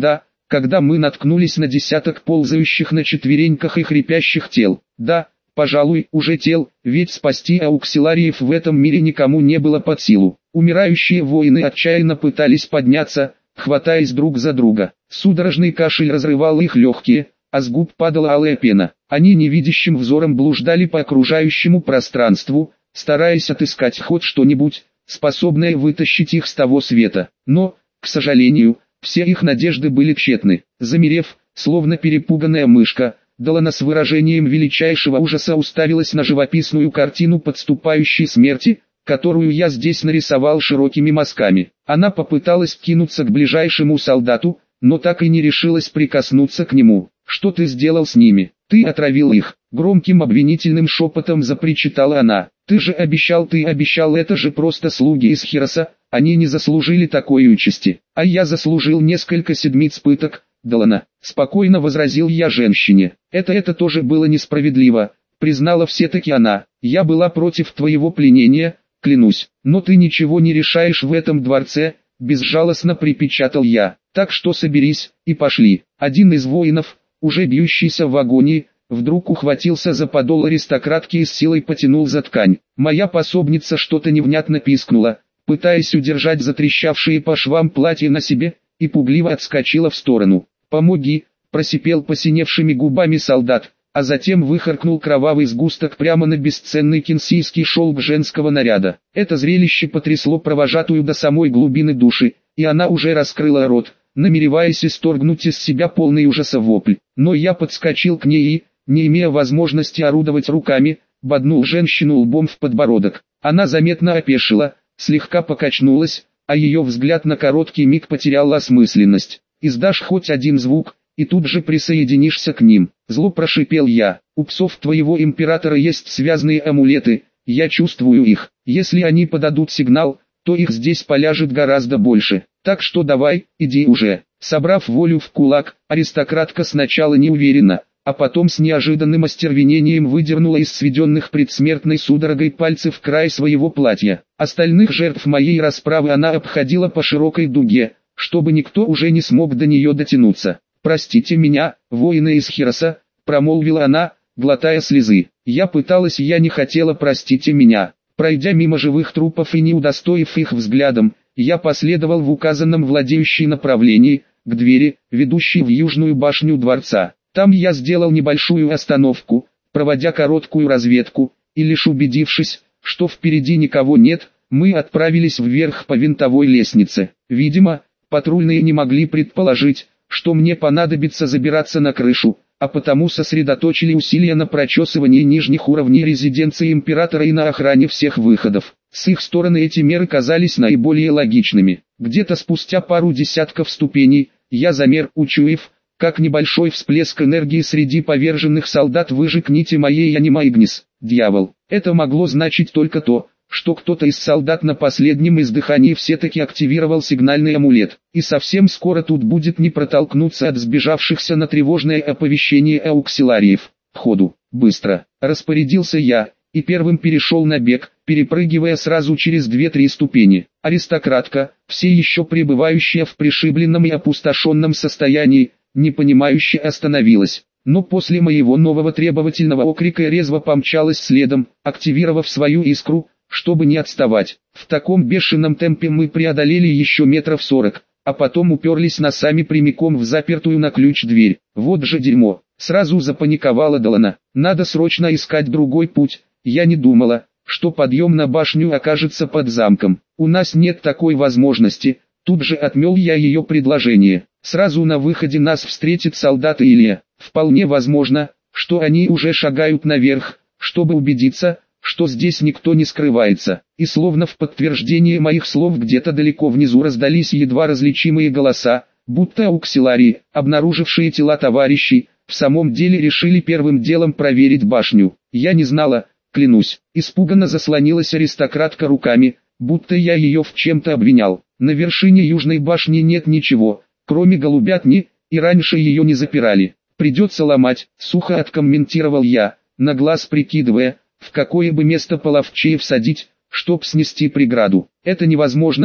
когда мы наткнулись на десяток ползающих на четвереньках и хрипящих тел. Да, пожалуй, уже тел, ведь спасти ауксилариев в этом мире никому не было под силу. Умирающие воины отчаянно пытались подняться, хватаясь друг за друга. Судорожный кашель разрывал их легкие, а с губ падала алая пена. Они невидящим взором блуждали по окружающему пространству, стараясь отыскать хоть что-нибудь, способное вытащить их с того света. Но, к сожалению, все их надежды были тщетны. Замерев, словно перепуганная мышка, Делана с выражением величайшего ужаса уставилась на живописную картину подступающей смерти, которую я здесь нарисовал широкими мазками. Она попыталась кинуться к ближайшему солдату, но так и не решилась прикоснуться к нему. «Что ты сделал с ними? Ты отравил их!» Громким обвинительным шепотом запричитала она. «Ты же обещал, ты обещал, это же просто слуги из Хироса, они не заслужили такой участи. А я заслужил несколько седмиц пыток, Делана», спокойно возразил я женщине. «Это это тоже было несправедливо», признала все-таки она. «Я была против твоего пленения, клянусь, но ты ничего не решаешь в этом дворце», безжалостно припечатал я. «Так что соберись, и пошли». Один из воинов, уже бьющийся в агонии, вдруг ухватился за подол аристократки и с силой потянул за ткань. Моя пособница что-то невнятно пискнула, пытаясь удержать затрещавшие по швам платье на себе, и пугливо отскочила в сторону. «Помоги!» – просипел посиневшими губами солдат, а затем выхаркнул кровавый сгусток прямо на бесценный кинсийский шелк женского наряда. Это зрелище потрясло провожатую до самой глубины души, и она уже раскрыла рот, намереваясь исторгнуть из себя полный ужаса вопль. Но я подскочил к ней и, не имея возможности орудовать руками, боднул женщину лбом в подбородок. Она заметно опешила, слегка покачнулась, а ее взгляд на короткий миг потерял осмысленность. «Издашь хоть один звук, и тут же присоединишься к ним», зло прошипел я. «У псов твоего императора есть связанные амулеты, я чувствую их. Если они подадут сигнал, то их здесь поляжет гораздо больше. Так что давай, иди уже». Собрав волю в кулак, аристократка сначала неуверенно, а потом с неожиданным остервенением выдернула из сведенных предсмертной судорогой пальцев край своего платья. Остальных жертв моей расправы она обходила по широкой дуге, чтобы никто уже не смог до нее дотянуться. «Простите меня, воины из Хироса», промолвила она, глотая слезы. «Я пыталась, я не хотела, простите меня». Пройдя мимо живых трупов и не удостоив их взглядом, я последовал в указанном владеющей направлении, к двери, ведущей в южную башню дворца. Там я сделал небольшую остановку, проводя короткую разведку, и лишь убедившись, что впереди никого нет, мы отправились вверх по винтовой лестнице. Видимо, патрульные не могли предположить, что мне понадобится забираться на крышу, а потому сосредоточили усилия на прочесывании нижних уровней резиденции императора и на охране всех выходов. С их стороны эти меры казались наиболее логичными. Где-то спустя пару десятков ступеней, я замер, учуяв, как небольшой всплеск энергии среди поверженных солдат выжег нити моей анима-игнис. Дьявол, это могло значить только то, что кто-то из солдат на последнем издыхании все-таки активировал сигнальный амулет, и совсем скоро тут будет не протолкнуться от сбежавшихся на тревожное оповещение ауксилариев. «Ходу, быстро!» – распорядился я, и первым перешел на бег, перепрыгивая сразу через две-три ступени. Аристократка, все еще пребывающая в пришибленном и опустошенном состоянии, непонимающе остановилась, но после моего нового требовательного окрика резво помчалась следом, активировав свою искру, чтобы не отставать. В таком бешеном темпе мы преодолели еще метров сорок, а потом уперлись носами прямиком в запертую на ключ дверь. Вот же дерьмо, сразу запаниковала Делана. Надо срочно искать другой путь. Я не думала, что подъем на башню окажется под замком. У нас нет такой возможности. Тут же отмел я ее предложение. Сразу на выходе нас встретит солдат Илья. Вполне возможно, что они уже шагают наверх, чтобы убедиться, что здесь никто не скрывается. И словно в подтверждение моих слов где-то далеко внизу раздались едва различимые голоса, будто ауксиларии, обнаружившие тела товарищей, в самом деле решили первым делом проверить башню. Я не знала, клянусь. Испуганно заслонилась аристократка руками, будто я ее в чем-то обвинял. На вершине южной башни нет ничего, кроме голубятни, и раньше ее не запирали. Придется ломать, сухо откомментировал я, на глаз прикидывая, в какое бы место половчее всадить, чтоб снести преграду. Это невозможно,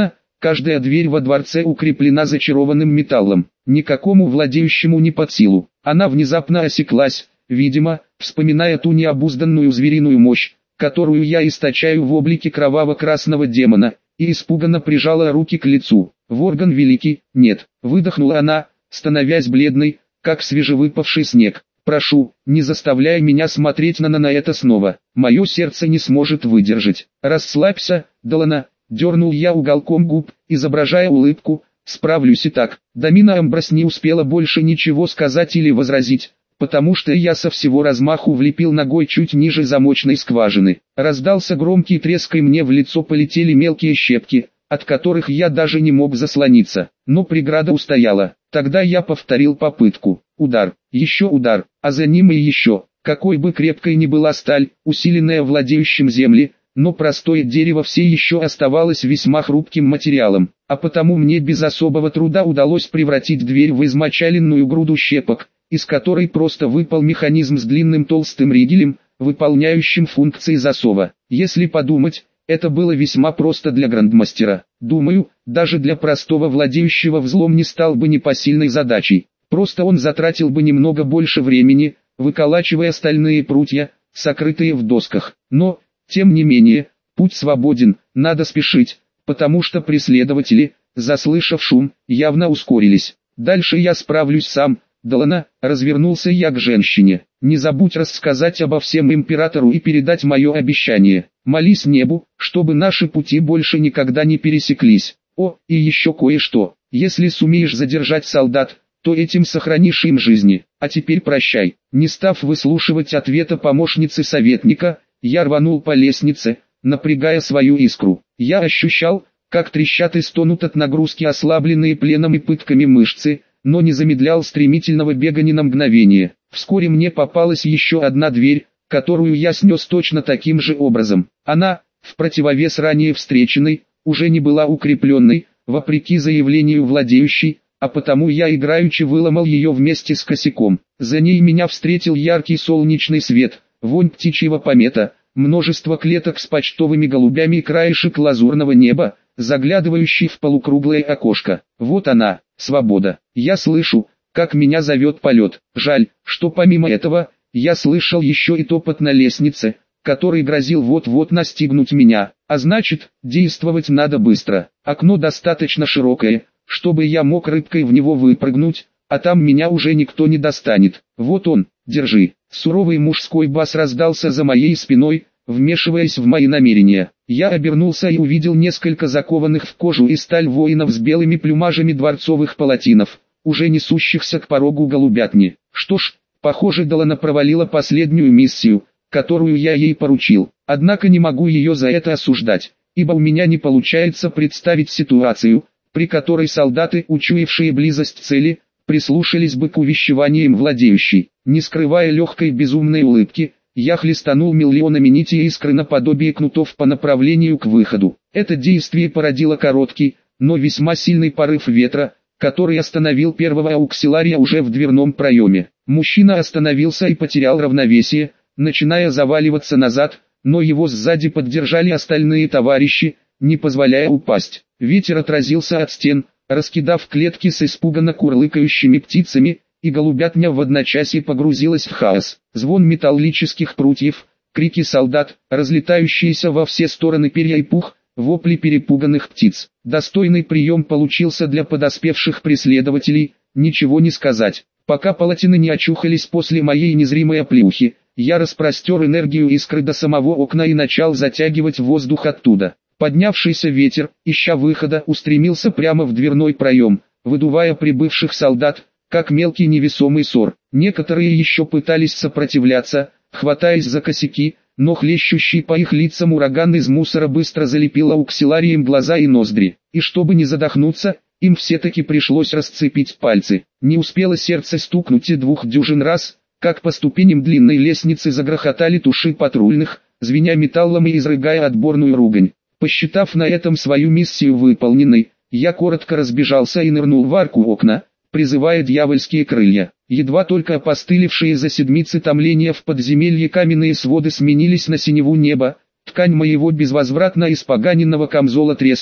Каждая дверь во дворце укреплена зачарованным металлом, никакому владеющему не под силу. Она внезапно осеклась, видимо, вспоминая ту необузданную звериную мощь, которую я источаю в облике кроваво-красного демона, и испуганно прижала руки к лицу. «Ворган великий, нет», — выдохнула она, становясь бледной, как свежевыпавший снег. «Прошу, не заставляй меня смотреть на, на, на это снова, мое сердце не сможет выдержать». «Расслабься, Делана», — дернул я уголком губ, изображая улыбку, «справлюсь и так». Дамина Амброс не успела больше ничего сказать или возразить, потому что я со всего размаху влепил ногой чуть ниже замочной скважины. Раздался громкий треск, и мне в лицо полетели мелкие щепки, от которых я даже не мог заслониться, но преграда устояла. Тогда я повторил попытку. Удар, еще удар, а за ним и еще. Какой бы крепкой ни была сталь, усиленная владеющим земли, но простое дерево все еще оставалось весьма хрупким материалом, а потому мне без особого труда удалось превратить дверь в измочаленную груду щепок, из которой просто выпал механизм с длинным толстым ригелем, выполняющим функции засова. Если подумать, это было весьма просто для грандмастера. Думаю, даже для простого владеющего взлом не стал бы непосильной задачей. Просто он затратил бы немного больше времени, выколачивая стальные прутья, сокрытые в досках. Но, тем не менее, путь свободен, надо спешить, потому что преследователи, заслышав шум, явно ускорились. Дальше я справлюсь сам. Делана, развернулся я к женщине. Не забудь рассказать обо всем императору и передать мое обещание. Молись небу, чтобы наши пути больше никогда не пересеклись. О, и еще кое-что. Если сумеешь задержать солдат, то этим сохранишь им жизни. А теперь прощай. Не став выслушивать ответа помощницы советника, я рванул по лестнице, напрягая свою искру. Я ощущал, как трещат и стонут от нагрузки ослабленные пленом и пытками мышцы, но не замедлял стремительного бега ни на мгновение. Вскоре мне попалась еще одна дверь, которую я снес точно таким же образом. Она, в противовес ранее встреченной, уже не была укрепленной, вопреки заявлению владеющей, а потому я играючи выломал ее вместе с косяком. За ней меня встретил яркий солнечный свет, вонь птичьего помета, множество клеток с почтовыми голубями и краешек лазурного неба, заглядывающий в полукруглое окошко. Вот она, свобода. Я слышу, как меня зовет полет. Жаль, что помимо этого, я слышал еще и топот на лестнице, который грозил вот-вот настигнуть меня. А значит, действовать надо быстро. Окно достаточно широкое, чтобы я мог рыбкой в него выпрыгнуть, а там меня уже никто не достанет. Вот он, держи. Суровый мужской бас раздался за моей спиной, вмешиваясь в мои намерения. Я обернулся и увидел несколько закованных в кожу и сталь воинов с белыми плюмажами дворцовых палатинов, уже несущихся к порогу голубятни. Что ж, похоже, Делана провалила последнюю миссию, которую я ей поручил. Однако не могу ее за это осуждать, ибо у меня не получается представить ситуацию, при которой солдаты, учуявшие близость цели, прислушались бы к увещеваниям владеющей. Не скрывая легкой безумной улыбки, я хлестанул миллионами нитей искры наподобие кнутов по направлению к выходу. Это действие породило короткий, но весьма сильный порыв ветра, который остановил первого ауксилария уже в дверном проеме. Мужчина остановился и потерял равновесие, начиная заваливаться назад, но его сзади поддержали остальные товарищи, не позволяя упасть. Ветер отразился от стен, раскидав клетки с испуганно курлыкающими птицами, и голубятня в одночасье погрузилась в хаос. Звон металлических прутьев, крики солдат, разлетающиеся во все стороны перья и пух, вопли перепуганных птиц. Достойный прием получился для подоспевших преследователей, ничего не сказать. Пока палатины не очухались после моей незримой оплеухи, я распростер энергию искры до самого окна и начал затягивать воздух оттуда. Поднявшийся ветер, ища выхода, устремился прямо в дверной проем, выдувая прибывших солдат, как мелкий невесомый сор. Некоторые еще пытались сопротивляться, хватаясь за косяки, но хлещущий по их лицам ураган из мусора быстро залепил ауксиларием глаза и ноздри. И чтобы не задохнуться, им все-таки пришлось расцепить пальцы. Не успело сердце стукнуть и двух дюжин раз, как по ступеням длинной лестницы загрохотали туши патрульных, звеня металлом и изрыгая отборную ругань. Посчитав на этом свою миссию выполненной, я коротко разбежался и нырнул в арку окна, призывая дьявольские крылья. Едва только опостылевшие за седмицы томления в подземелье каменные своды сменились на синеву неба, ткань моего безвозвратно испоганенного камзола треснула,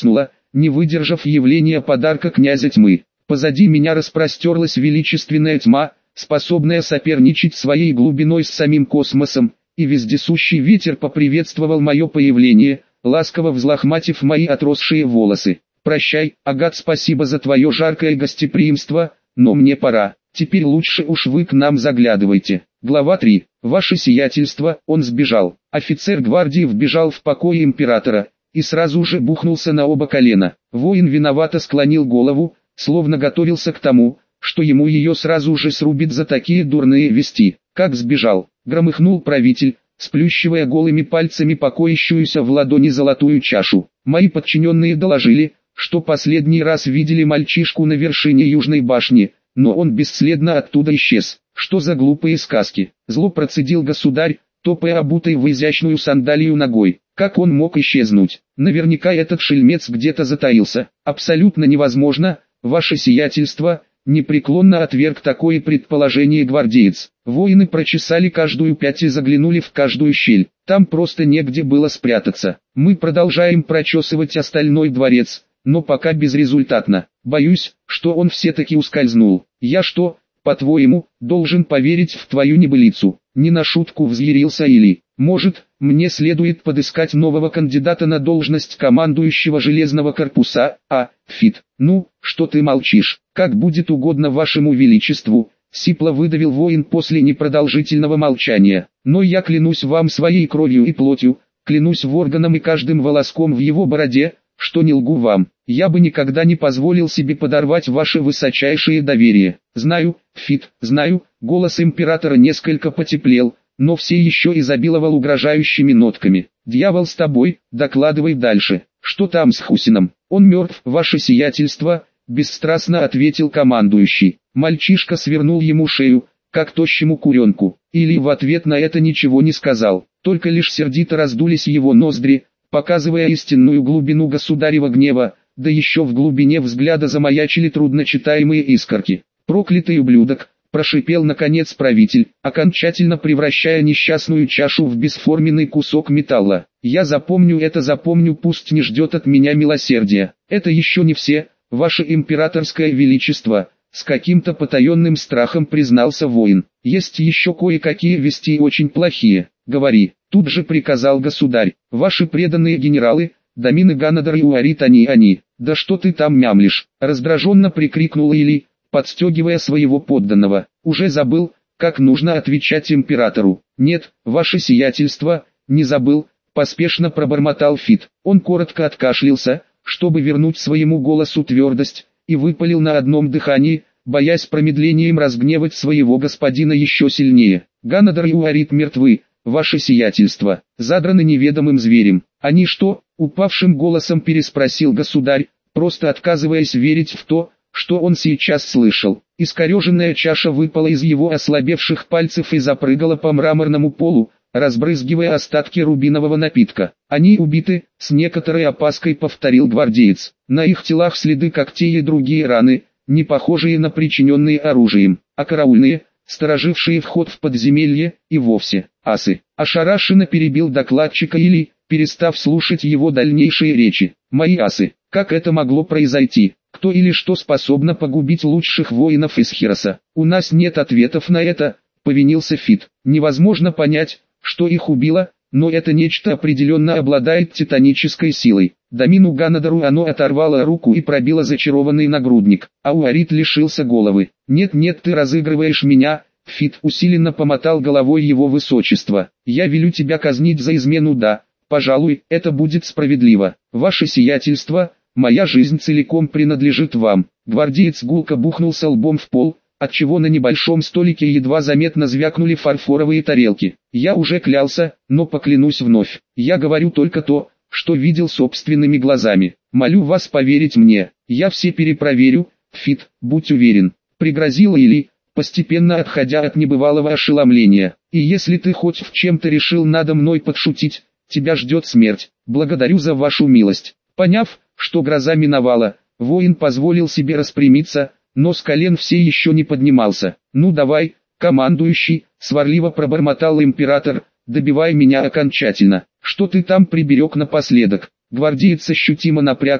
не выдержав явления подарка князя тьмы. Позади меня распростерлась величественная тьма, способная соперничать своей глубиной с самим космосом, и вездесущий ветер поприветствовал мое появление, ласково взлохматив мои отросшие волосы. «Прощай, Агат, спасибо за твое жаркое гостеприимство, но мне пора, теперь лучше уж вы к нам заглядывайте». Глава три. Ваше сиятельство, он сбежал. Офицер гвардии вбежал в покои императора, и сразу же бухнулся на оба колена. Воин виновато склонил голову, словно готовился к тому, что ему ее сразу же срубит за такие дурные вести. «Как сбежал?» — громыхнул правитель, сплющивая голыми пальцами покоящуюся в ладони золотую чашу. «Мои подчиненные доложили, что последний раз видели мальчишку на вершине Южной башни, но он бесследно оттуда исчез. Что за глупые сказки?» Зло процедил государь, топая обутой в изящную сандалию ногой. «Как он мог исчезнуть? Наверняка этот шельмец где-то затаился». «Абсолютно невозможно, ваше сиятельство», — непреклонно отверг такое предположение гвардеец. Воины прочесали каждую пять и заглянули в каждую щель. Там просто негде было спрятаться. «Мы продолжаем прочесывать остальной дворец, но пока безрезультатно. Боюсь, что он все-таки ускользнул. Я что, по-твоему, должен поверить в твою небылицу?» Не на шутку взъярился Или. «Может, мне следует подыскать нового кандидата на должность командующего железного корпуса, а, Фит? Ну, что ты молчишь? Как будет угодно вашему величеству», — сипло выдавил воин после непродолжительного молчания. «Но я клянусь вам своей кровью и плотью, клянусь Ворганом и каждым волоском в его бороде, что не лгу вам. Я бы никогда не позволил себе подорвать ваше высочайшее доверие. Знаю, Фит, знаю». Голос императора несколько потеплел, но все еще изобиловал угрожающими нотками. «Дьявол с тобой, докладывай дальше. Что там с Хусином?» «Он мертв, ваше сиятельство», — бесстрастно ответил командующий. Мальчишка свернул ему шею, как тощему куренку. Или в ответ на это ничего не сказал, только лишь сердито раздулись его ноздри, показывая истинную глубину государева гнева, да еще в глубине взгляда замаячили трудночитаемые искорки. «Проклятый ублюдок!» — прошипел наконец правитель, окончательно превращая несчастную чашу в бесформенный кусок металла. «Я запомню это, запомню, пусть не ждет от меня милосердия. Это еще не все, ваше императорское величество», — с каким-то потаенным страхом признался воин. «Есть еще кое-какие вести, очень плохие. Говори», — тут же приказал государь. «Ваши преданные генералы, Дамин и Ганадор и Уарит, они, они. Да что ты там мямлишь?» — раздраженно прикрикнул Или, подстегивая своего подданного. «Уже забыл, как нужно отвечать императору?» «Нет, ваше сиятельство, не забыл», — поспешно пробормотал Фит. Он коротко откашлялся, чтобы вернуть своему голосу твердость, и выпалил на одном дыхании, боясь промедлением разгневать своего господина еще сильнее. «Ганадор и Уарит мертвы, ваше сиятельство, задраны неведомым зверем». «Они что?» — упавшим голосом переспросил государь, просто отказываясь верить в то, что он сейчас слышал. Искореженная чаша выпала из его ослабевших пальцев и запрыгала по мраморному полу, разбрызгивая остатки рубинового напитка. «Они убиты», — с некоторой опаской повторил гвардеец. «На их телах следы когтей и другие раны, не похожие на причиненные оружием, а караульные, сторожившие вход в подземелье, и вовсе асы». Ошарашенно перебил докладчика Или, перестав слушать его дальнейшие речи. «Мои асы, как это могло произойти? Кто или что способно погубить лучших воинов из Хироса?» «У нас нет ответов на это», — повинился Фит. «Невозможно понять, что их убило, но это нечто определенно обладает титанической силой». Дамину Ганадору оно оторвало руку и пробило зачарованный нагрудник, а Уарит лишился головы. «Нет-нет, ты разыгрываешь меня», — Фит усиленно помотал головой его высочество. «Я велю тебя казнить за измену, да, пожалуй, это будет справедливо. Ваше сиятельство, моя жизнь целиком принадлежит вам». Гвардеец гулко бухнулся лбом в пол, отчего на небольшом столике едва заметно звякнули фарфоровые тарелки. «Я уже клялся, но поклянусь вновь. Я говорю только то, что видел собственными глазами. Молю вас поверить мне. Я все перепроверю, Фит, будь уверен», — пригрозила Или, постепенно отходя от небывалого ошеломления. «И если ты хоть в чем-то решил надо мной подшутить, тебя ждет смерть. Благодарю за вашу милость». Поняв, что гроза миновала, воин позволил себе распрямиться, но с колен все еще не поднимался. «Ну давай, командующий», — сварливо пробормотал император, «добивай меня окончательно. Что ты там приберег напоследок?» Гвардеец ощутимо напрягся,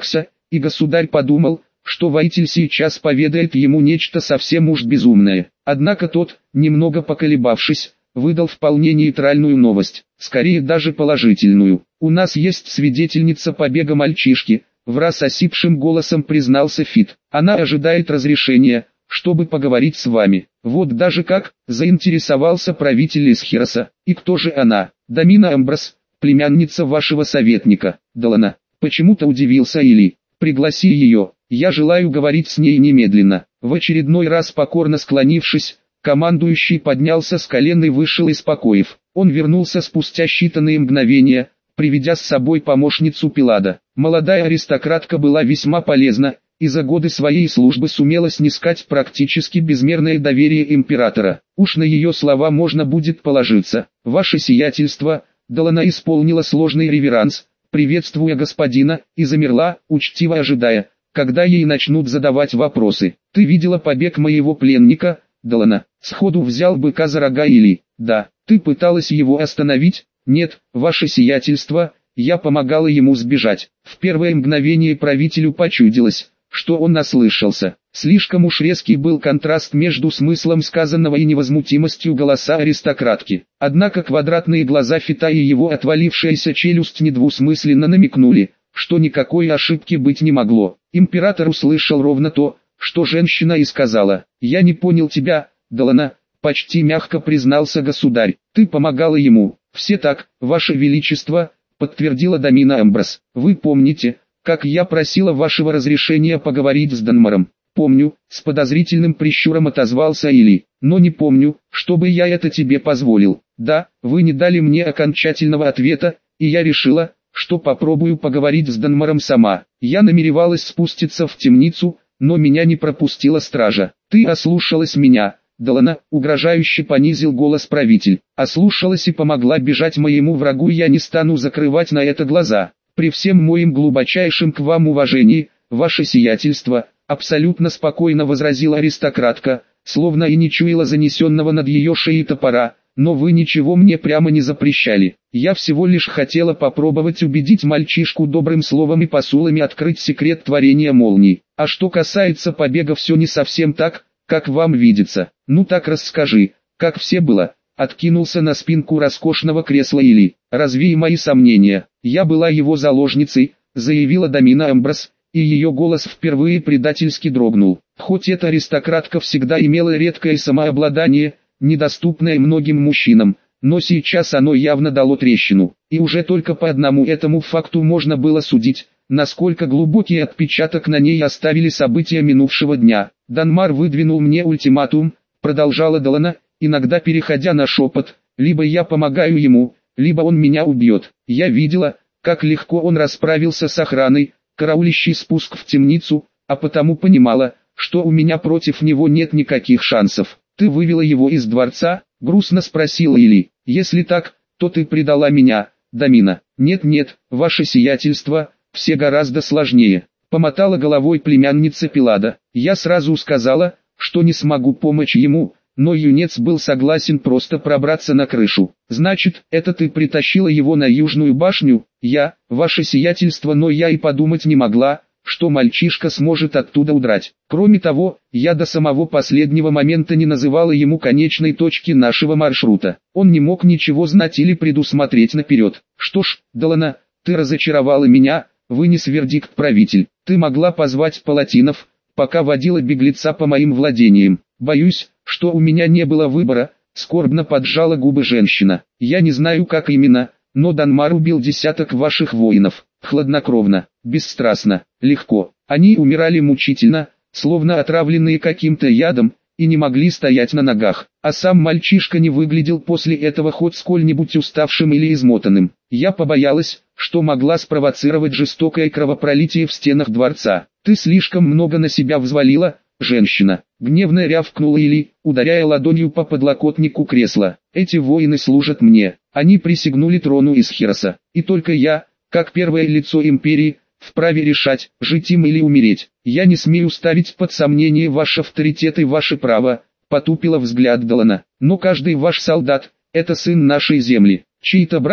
и государь подумал, что воитель сейчас поведает ему нечто совсем уж безумное. Однако тот, немного поколебавшись, выдал вполне нейтральную новость, скорее даже положительную. «У нас есть свидетельница побега мальчишки», — враз осипшим голосом признался Фит. «Она ожидает разрешения, чтобы поговорить с вами». «Вот даже как?» — заинтересовался правитель Исхироса. «И кто же она?» «Дамина Амброс, племянница вашего советника, Далана». Почему-то удивился Или. «Пригласи ее, я желаю говорить с ней немедленно». В очередной раз покорно склонившись, командующий поднялся с колен и вышел из покоев. Он вернулся спустя считанные мгновения, приведя с собой помощницу Пилада. Молодая аристократка была весьма полезна, и за годы своей службы сумела снискать практически безмерное доверие императора. Уж на ее слова можно будет положиться. «Ваше сиятельство», — Далана исполнила сложный реверанс, приветствуя господина, и замерла, учтиво ожидая, когда ей начнут задавать вопросы. «Ты видела побег моего пленника, Далана?» Сходу взял быка за рога Или. «Да». «Ты пыталась его остановить?» «Нет, ваше сиятельство, я помогала ему сбежать». В первое мгновение правителю почудилось, что он наслышался. Слишком уж резкий был контраст между смыслом сказанного и невозмутимостью голоса аристократки. Однако квадратные глаза Фита и его отвалившаяся челюсть недвусмысленно намекнули, что никакой ошибки быть не могло. Император услышал ровно то, что женщина и сказала. «Я не понял тебя, Далана», — почти мягко признался государь. «Ты помогала ему». «Все так, ваше величество», — подтвердила Дамина Амброс. «Вы помните, как я просила вашего разрешения поговорить с Данмаром?» «Помню», — с подозрительным прищуром отозвался Или. «Но не помню, чтобы я это тебе позволил». «Да, вы не дали мне окончательного ответа, и я решила, что попробую поговорить с Данмаром сама. Я намеревалась спуститься в темницу, но меня не пропустила стража. Ты ослушалась меня, Далана», — угрожающе понизил голос правитель. «Ослушалась и помогла бежать моему врагу, и я не стану закрывать на это глаза. При всем моем глубочайшем к вам уважении, ваше сиятельство», — абсолютно спокойно возразила аристократка, словно и не чуяла занесенного над ее шеей топора. «Но вы ничего мне прямо не запрещали. Я всего лишь хотела попробовать убедить мальчишку добрым словом и посулами открыть секрет творения молний. А что касается побега, все не совсем так, как вам видится. Ну так расскажи, как все было». Откинулся на спинку роскошного кресла Или. «Развей мои сомнения. Я была его заложницей», — заявила Дамина Амброс, и ее голос впервые предательски дрогнул. Хоть эта аристократка всегда имела редкое самообладание, недоступное многим мужчинам, но сейчас оно явно дало трещину. И уже только по одному этому факту можно было судить, насколько глубокий отпечаток на ней оставили события минувшего дня. «Данмар выдвинул мне ультиматум», — продолжала Далана, иногда переходя на шепот, «либо я помогаю ему, либо он меня убьет. Я видела, как легко он расправился с охраной, караулищей спуск в темницу, а потому понимала, что у меня против него нет никаких шансов». «Ты вывела его из дворца?» — грустно спросила Или. «Если так, то ты предала меня, Дамина». «Нет-нет, ваше сиятельство, все гораздо сложнее», — помотала головой племянница Пилада. «Я сразу сказала, что не смогу помочь ему, но юнец был согласен просто пробраться на крышу». «Значит, это ты притащила его на Южную башню?» «Я, ваше сиятельство, но я и подумать не могла, что мальчишка сможет оттуда удрать. Кроме того, я до самого последнего момента не называла ему конечной точки нашего маршрута. Он не мог ничего знать или предусмотреть наперед». «Что ж, Далана, ты разочаровала меня», — вынес вердикт правитель. «Ты могла позвать палатинов, пока водила беглеца по моим владениям». «Боюсь, что у меня не было выбора», — скорбно поджала губы женщина. «Я не знаю, как именно, но Данмар убил десяток ваших воинов. Хладнокровно, бесстрастно, легко. Они умирали мучительно, словно отравленные каким-то ядом, и не могли стоять на ногах. А сам мальчишка не выглядел после этого хоть сколь-нибудь уставшим или измотанным. Я побоялась, что могла спровоцировать жестокое кровопролитие в стенах дворца. Ты слишком много на себя взвалила, женщина». Гневно рявкнула Или, ударяя ладонью по подлокотнику кресла. «Эти воины служат мне. Они присягнули трону Исхироса. И только я, как первое лицо империи, вправе решать, жить им или умереть. Я не смею ставить под сомнение ваш авторитет и ваше право», — потупила взгляд Далана. «Но каждый ваш солдат — это сын нашей земли. Чей-то брат,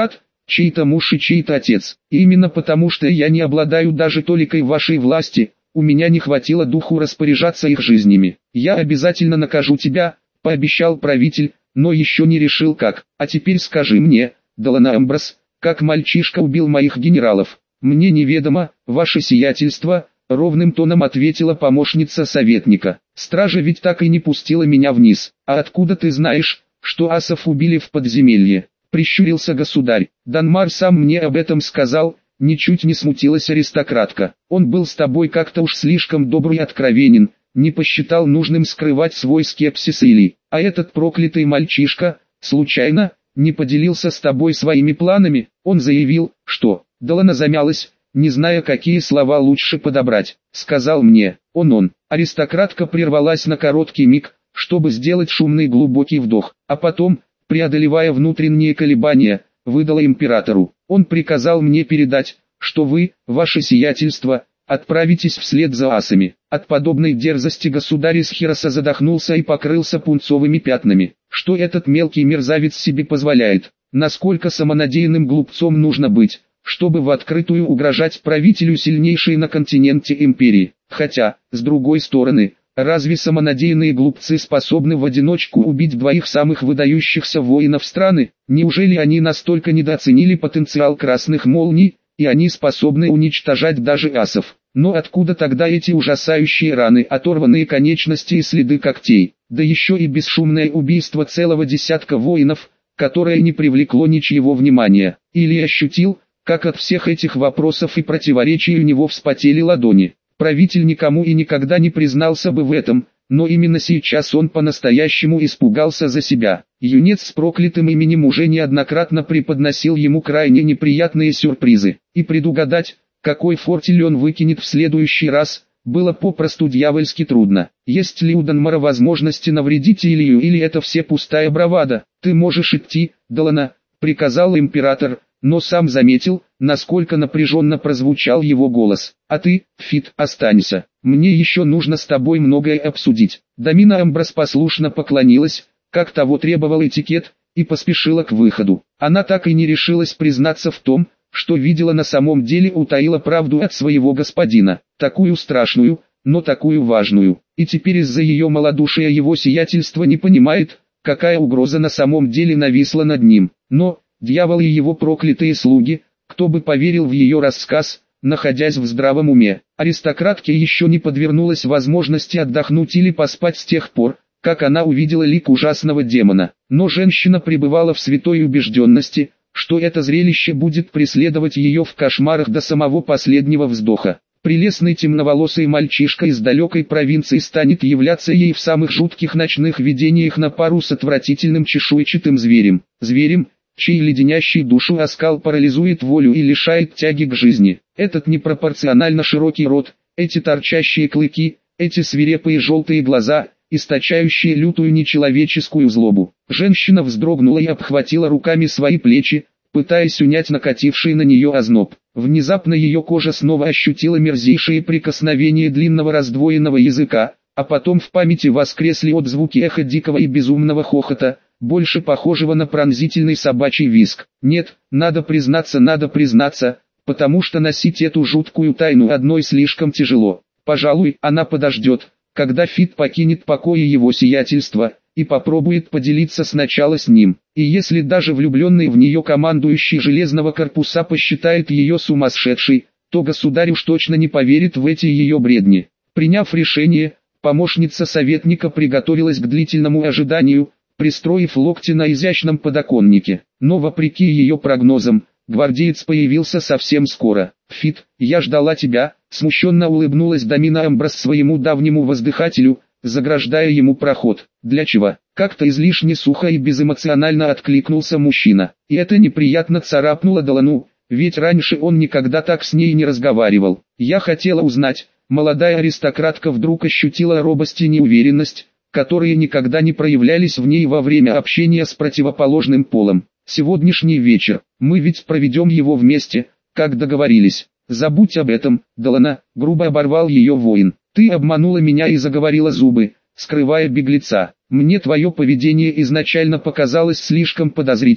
чей-то муж и чей-то отец. И именно потому, что я не обладаю даже толикой вашей власти, у меня не хватило духу распоряжаться их жизнями. Я обязательно накажу тебя, пообещал правитель, но еще не решил как. А теперь скажи мне, Делана Амброс, как мальчишка убил моих генералов? Мне неведомо, ваше сиятельство, ровным тоном ответила помощница советника. Стража ведь так и не пустила меня вниз. А откуда ты знаешь, что асов убили в подземелье? Прищурился государь. Данмар сам мне об этом сказал. Ничуть не смутилась аристократка. Он был с тобой как-то уж слишком добр и откровенен, не посчитал нужным скрывать свой скепсис или, а этот проклятый мальчишка, случайно, не поделился с тобой своими планами. Он заявил, что, Делана замялась, не зная, какие слова лучше подобрать. Сказал мне, он-он. Аристократка прервалась на короткий миг, чтобы сделать шумный глубокий вдох, а потом, преодолевая внутренние колебания, выдала императору. Он приказал мне передать, что вы, ваше сиятельство, отправитесь вслед за асами. От подобной дерзости государь из Хироса задохнулся и покрылся пунцовыми пятнами. Что этот мелкий мерзавец себе позволяет? Насколько самонадеянным глупцом нужно быть, чтобы в открытую угрожать правителю сильнейшей на континенте империи? Хотя, с другой стороны, разве самонадеянные глупцы способны в одиночку убить двоих самых выдающихся воинов страны? Неужели они настолько недооценили потенциал красных молний, и они способны уничтожать даже асов? Но откуда тогда эти ужасающие раны, оторванные конечности и следы когтей? Да еще и бесшумное убийство целого десятка воинов, которое не привлекло ничьего внимания. Или ощутил, как от всех этих вопросов и противоречий у него вспотели ладони. Правитель никому и никогда не признался бы в этом, но именно сейчас он по-настоящему испугался за себя. Юнец с проклятым именем уже неоднократно преподносил ему крайне неприятные сюрпризы, и предугадать, какой фортель он выкинет в следующий раз, было попросту дьявольски трудно. Есть ли у Данмара возможности навредить Илью, или это все пустая бравада? «Ты можешь идти, Делана», — приказал император, но сам заметил, насколько напряженно прозвучал его голос. «А ты, Фит, останься. Мне еще нужно с тобой многое обсудить». Дамина Амброс послушно поклонилась, как того требовал этикет, и поспешила к выходу. Она так и не решилась признаться в том, что видела на самом деле, утаила правду от своего господина. Такую страшную, но такую важную. И теперь из-за ее малодушия его сиятельство не понимает, какая угроза на самом деле нависла над ним. Но, дьявол и его проклятые слуги, кто бы поверил в ее рассказ, находясь в здравом уме. Аристократке еще не подвернулась возможности отдохнуть или поспать с тех пор, как она увидела лик ужасного демона. Но женщина пребывала в святой убежденности, что это зрелище будет преследовать ее в кошмарах до самого последнего вздоха. Прелестный темноволосый мальчишка из далекой провинции станет являться ей в самых жутких ночных видениях на пару с отвратительным чешуйчатым зверем. Зверем, чей леденящий душу оскал парализует волю и лишает тяги к жизни. Этот непропорционально широкий рот, эти торчащие клыки, эти свирепые желтые глаза, источающие лютую нечеловеческую злобу. Женщина вздрогнула и обхватила руками свои плечи, пытаясь унять накативший на нее озноб. Внезапно ее кожа снова ощутила мерзейшие прикосновения длинного раздвоенного языка, а потом в памяти воскресли отзвуки эха дикого и безумного хохота, больше похожего на пронзительный собачий визг. Нет, надо признаться, надо признаться, потому что носить эту жуткую тайну одной слишком тяжело. Пожалуй, она подождет, когда Фит покинет покои его сиятельства, и попробует поделиться сначала с ним. И если даже влюбленный в нее командующий Железного корпуса посчитает ее сумасшедшей, то государь уж точно не поверит в эти ее бредни. Приняв решение, помощница советника приготовилась к длительному ожиданию, пристроив локти на изящном подоконнике. Но вопреки ее прогнозам, гвардеец появился совсем скоро. «Фит, я ждала тебя», — смущенно улыбнулась Дамина Амброс своему давнему воздыхателю, заграждая ему проход. «Для чего?» — как-то излишне сухо и безэмоционально откликнулся мужчина. И это неприятно царапнуло Делану, ведь раньше он никогда так с ней не разговаривал. «Я хотела узнать». Молодая аристократка вдруг ощутила робость и неуверенность, которые никогда не проявлялись в ней во время общения с противоположным полом. «Сегодняшний вечер, мы ведь проведем его вместе, как договорились». «Забудь об этом, Делана», — грубо оборвал ее воин. «Ты обманула меня и заговорила зубы, скрывая беглеца. Мне твое поведение изначально показалось слишком подозрительным,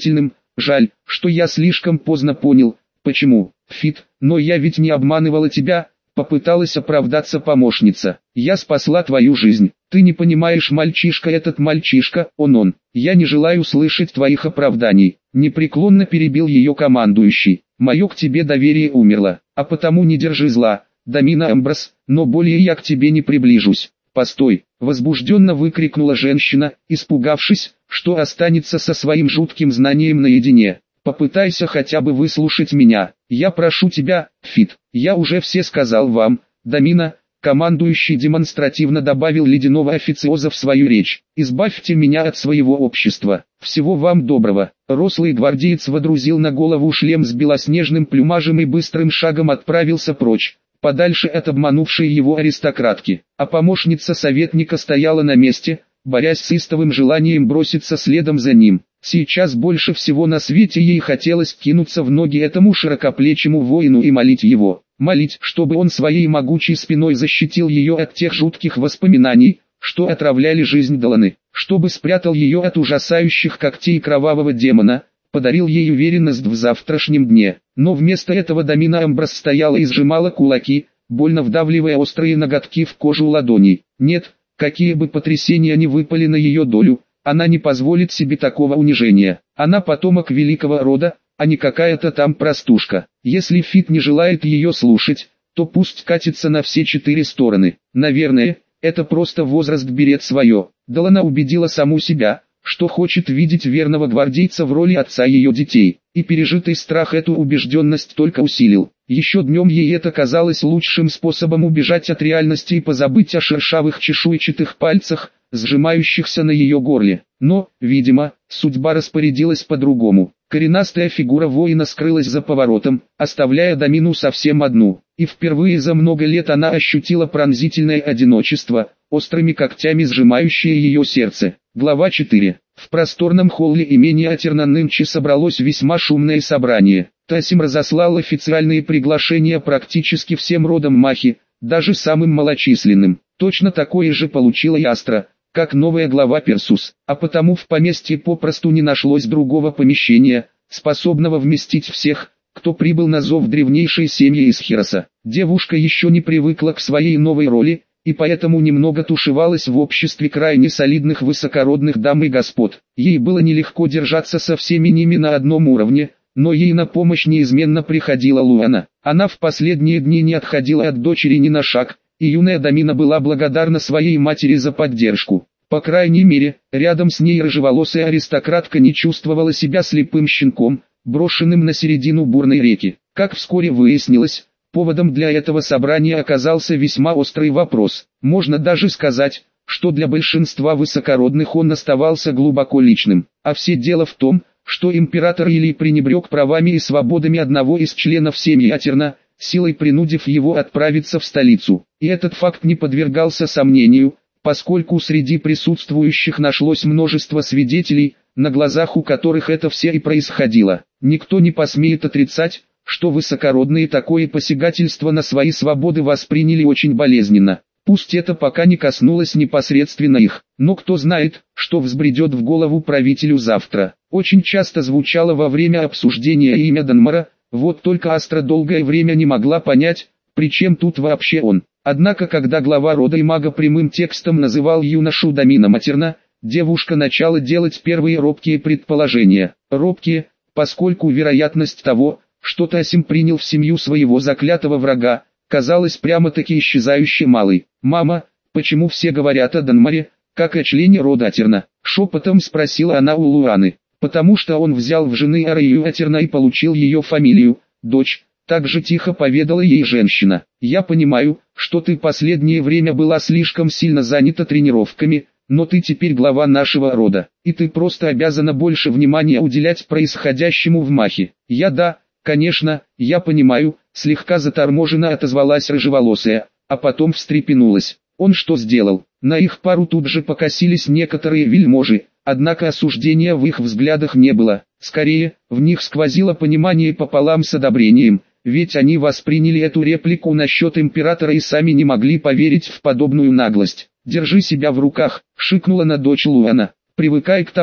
Жаль, что я слишком поздно понял, почему. Фит, но я ведь не обманывала тебя, попыталась оправдаться помощница. Я спасла твою жизнь. Ты не понимаешь, мальчишка, этот мальчишка, он он. Я не желаю слышать твоих оправданий. Непреклонно перебил ее командующий. Мое к тебе доверие умерло, а потому не держи зла, Дамина Амброс, но более я к тебе не приближусь. Постой, возбужденно выкрикнула женщина, испугавшись, что останется со своим жутким знанием наедине. Попытайся хотя бы выслушать меня. Я прошу тебя, Фит. Я уже все сказал вам, Дамина. Командующий демонстративно добавил ледяного официоза в свою речь. «Избавьте меня от своего общества. Всего вам доброго». Рослый гвардеец водрузил на голову шлем с белоснежным плюмажем и быстрым шагом отправился прочь, подальше от обманувшей его аристократки. А помощница советника стояла на месте, борясь с истовым желанием броситься следом за ним. Сейчас больше всего на свете ей хотелось кинуться в ноги этому широкоплечему воину и молить его. Молить, чтобы он своей могучей спиной защитил ее от тех жутких воспоминаний, что отравляли жизнь Деланы, чтобы спрятал ее от ужасающих когтей кровавого демона, подарил ей уверенность в завтрашнем дне. Но вместо этого Дамина Амброс стояла и сжимала кулаки, больно вдавливая острые ноготки в кожу ладоней. Нет, какие бы потрясения ни выпали на ее долю, она не позволит себе такого унижения. Она потомок великого рода, а не какая-то там простушка. Если Фит не желает ее слушать, то пусть катится на все четыре стороны. Наверное, это просто возраст берет свое. Делана убедила саму себя, что хочет видеть верного гвардейца в роли отца ее детей, и пережитый страх эту убежденность только усилил. Еще днем ей это казалось лучшим способом убежать от реальности и позабыть о шершавых чешуйчатых пальцах, сжимающихся на ее горле. Но, видимо, судьба распорядилась по-другому. Коренастая фигура воина скрылась за поворотом, оставляя Дамину совсем одну, и впервые за много лет она ощутила пронзительное одиночество, острыми когтями сжимающее ее сердце. Глава четыре. В просторном холле имения Атерна нынче собралось весьма шумное собрание. Тасим разослал официальные приглашения практически всем родам Махи, даже самым малочисленным. Точно такое же получила и Астра, как новая глава Персус, а потому в поместье попросту не нашлось другого помещения, способного вместить всех, кто прибыл на зов древнейшей семьи из Хироса. Девушка еще не привыкла к своей новой роли, и поэтому немного тушевалась в обществе крайне солидных высокородных дам и господ. Ей было нелегко держаться со всеми ними на одном уровне, но ей на помощь неизменно приходила Луана. Она в последние дни не отходила от дочери ни на шаг, и юная Дамина была благодарна своей матери за поддержку. По крайней мере, рядом с ней рыжеволосая аристократка не чувствовала себя слепым щенком, брошенным на середину бурной реки. Как вскоре выяснилось, поводом для этого собрания оказался весьма острый вопрос. Можно даже сказать, что для большинства высокородных он оставался глубоко личным. А все дело в том, что император Илий пренебрег правами и свободами одного из членов семьи Атерна, силой принудив его отправиться в столицу. И этот факт не подвергался сомнению, поскольку среди присутствующих нашлось множество свидетелей, на глазах у которых это все и происходило. Никто не посмеет отрицать, что высокородные такое посягательство на свои свободы восприняли очень болезненно. Пусть это пока не коснулось непосредственно их, но кто знает, что взбредет в голову правителю завтра. Очень часто звучало во время обсуждения имя Данмара, вот только Астра долгое время не могла понять, при чем тут вообще он. Однако когда глава рода и мага прямым текстом называл юношу Дамином Атерна, девушка начала делать первые робкие предположения. Робкие, поскольку вероятность того, что Тасим принял в семью своего заклятого врага, казалась прямо-таки исчезающе малой. «Мама, почему все говорят о Данмаре, как о члене рода Атерна?» — шепотом спросила она у Луаны. «Потому что он взял в жены Арию Атерна и получил ее фамилию, дочь», — так же тихо поведала ей женщина. «Я понимаю, что ты последнее время была слишком сильно занята тренировками, но ты теперь глава нашего рода, и ты просто обязана больше внимания уделять происходящему в Махе». «Я да, конечно, я понимаю», — слегка заторможенно отозвалась рыжеволосая, а потом встрепенулась. «Он что сделал?» На их пару тут же покосились некоторые вельможи, однако осуждения в их взглядах не было. Скорее, в них сквозило понимание пополам с одобрением, ведь они восприняли эту реплику насчет императора и сами не могли поверить в подобную наглость. «Держи себя в руках», — шикнула на дочь Луана. «Привыкай к тому,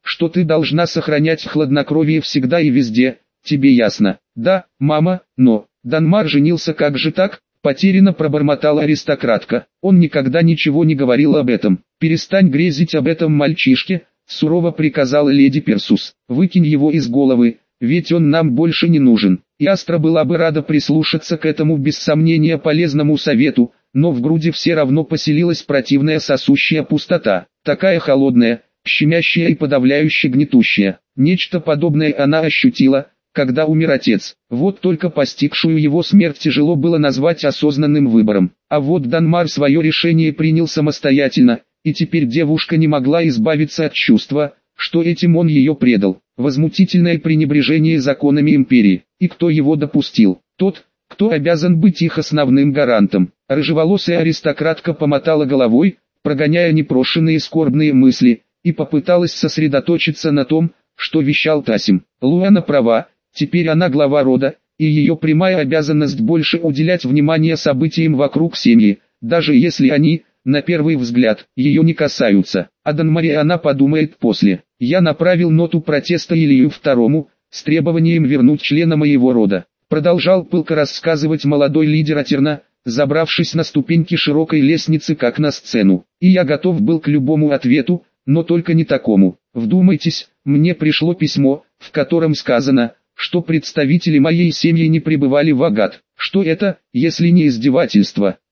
что ты должна сохранять хладнокровие всегда и везде, тебе ясно? Да, мама, но... Данмар женился, как же так? Потерянно пробормотала аристократка. Он никогда ничего не говорил об этом. Перестань грезить об этом мальчишке, сурово приказала леди Персус. Выкинь его из головы, ведь он нам больше не нужен. И Астра была бы рада прислушаться к этому без сомнения полезному совету, но в груди все равно поселилась противная сосущая пустота, такая холодная, щемящая и подавляюще гнетущая. Нечто подобное она ощутила, когда умер отец. Вот только постигшую его смерть тяжело было назвать осознанным выбором. А вот Данмар свое решение принял самостоятельно, и теперь девушка не могла избавиться от чувства, что этим он ее предал. Возмутительное пренебрежение законами империи. И кто его допустил? Тот, кто обязан быть их основным гарантом. Рыжеволосая аристократка помотала головой, прогоняя непрошенные скорбные мысли, и попыталась сосредоточиться на том, что вещал Тасим. Луэна права. Теперь она глава рода, и ее прямая обязанность больше уделять внимание событиям вокруг семьи, даже если они, на первый взгляд, ее не касаются. О Данмаре она подумает после. Я направил ноту протеста Илью Второму, с требованием вернуть члена моего рода. Продолжал пылко рассказывать молодой лидер Атерна, забравшись на ступеньки широкой лестницы как на сцену. И я готов был к любому ответу, но только не такому. Вдумайтесь, мне пришло письмо, в котором сказано, что представители моей семьи не прибывали в Агат. Что это, если не издевательство?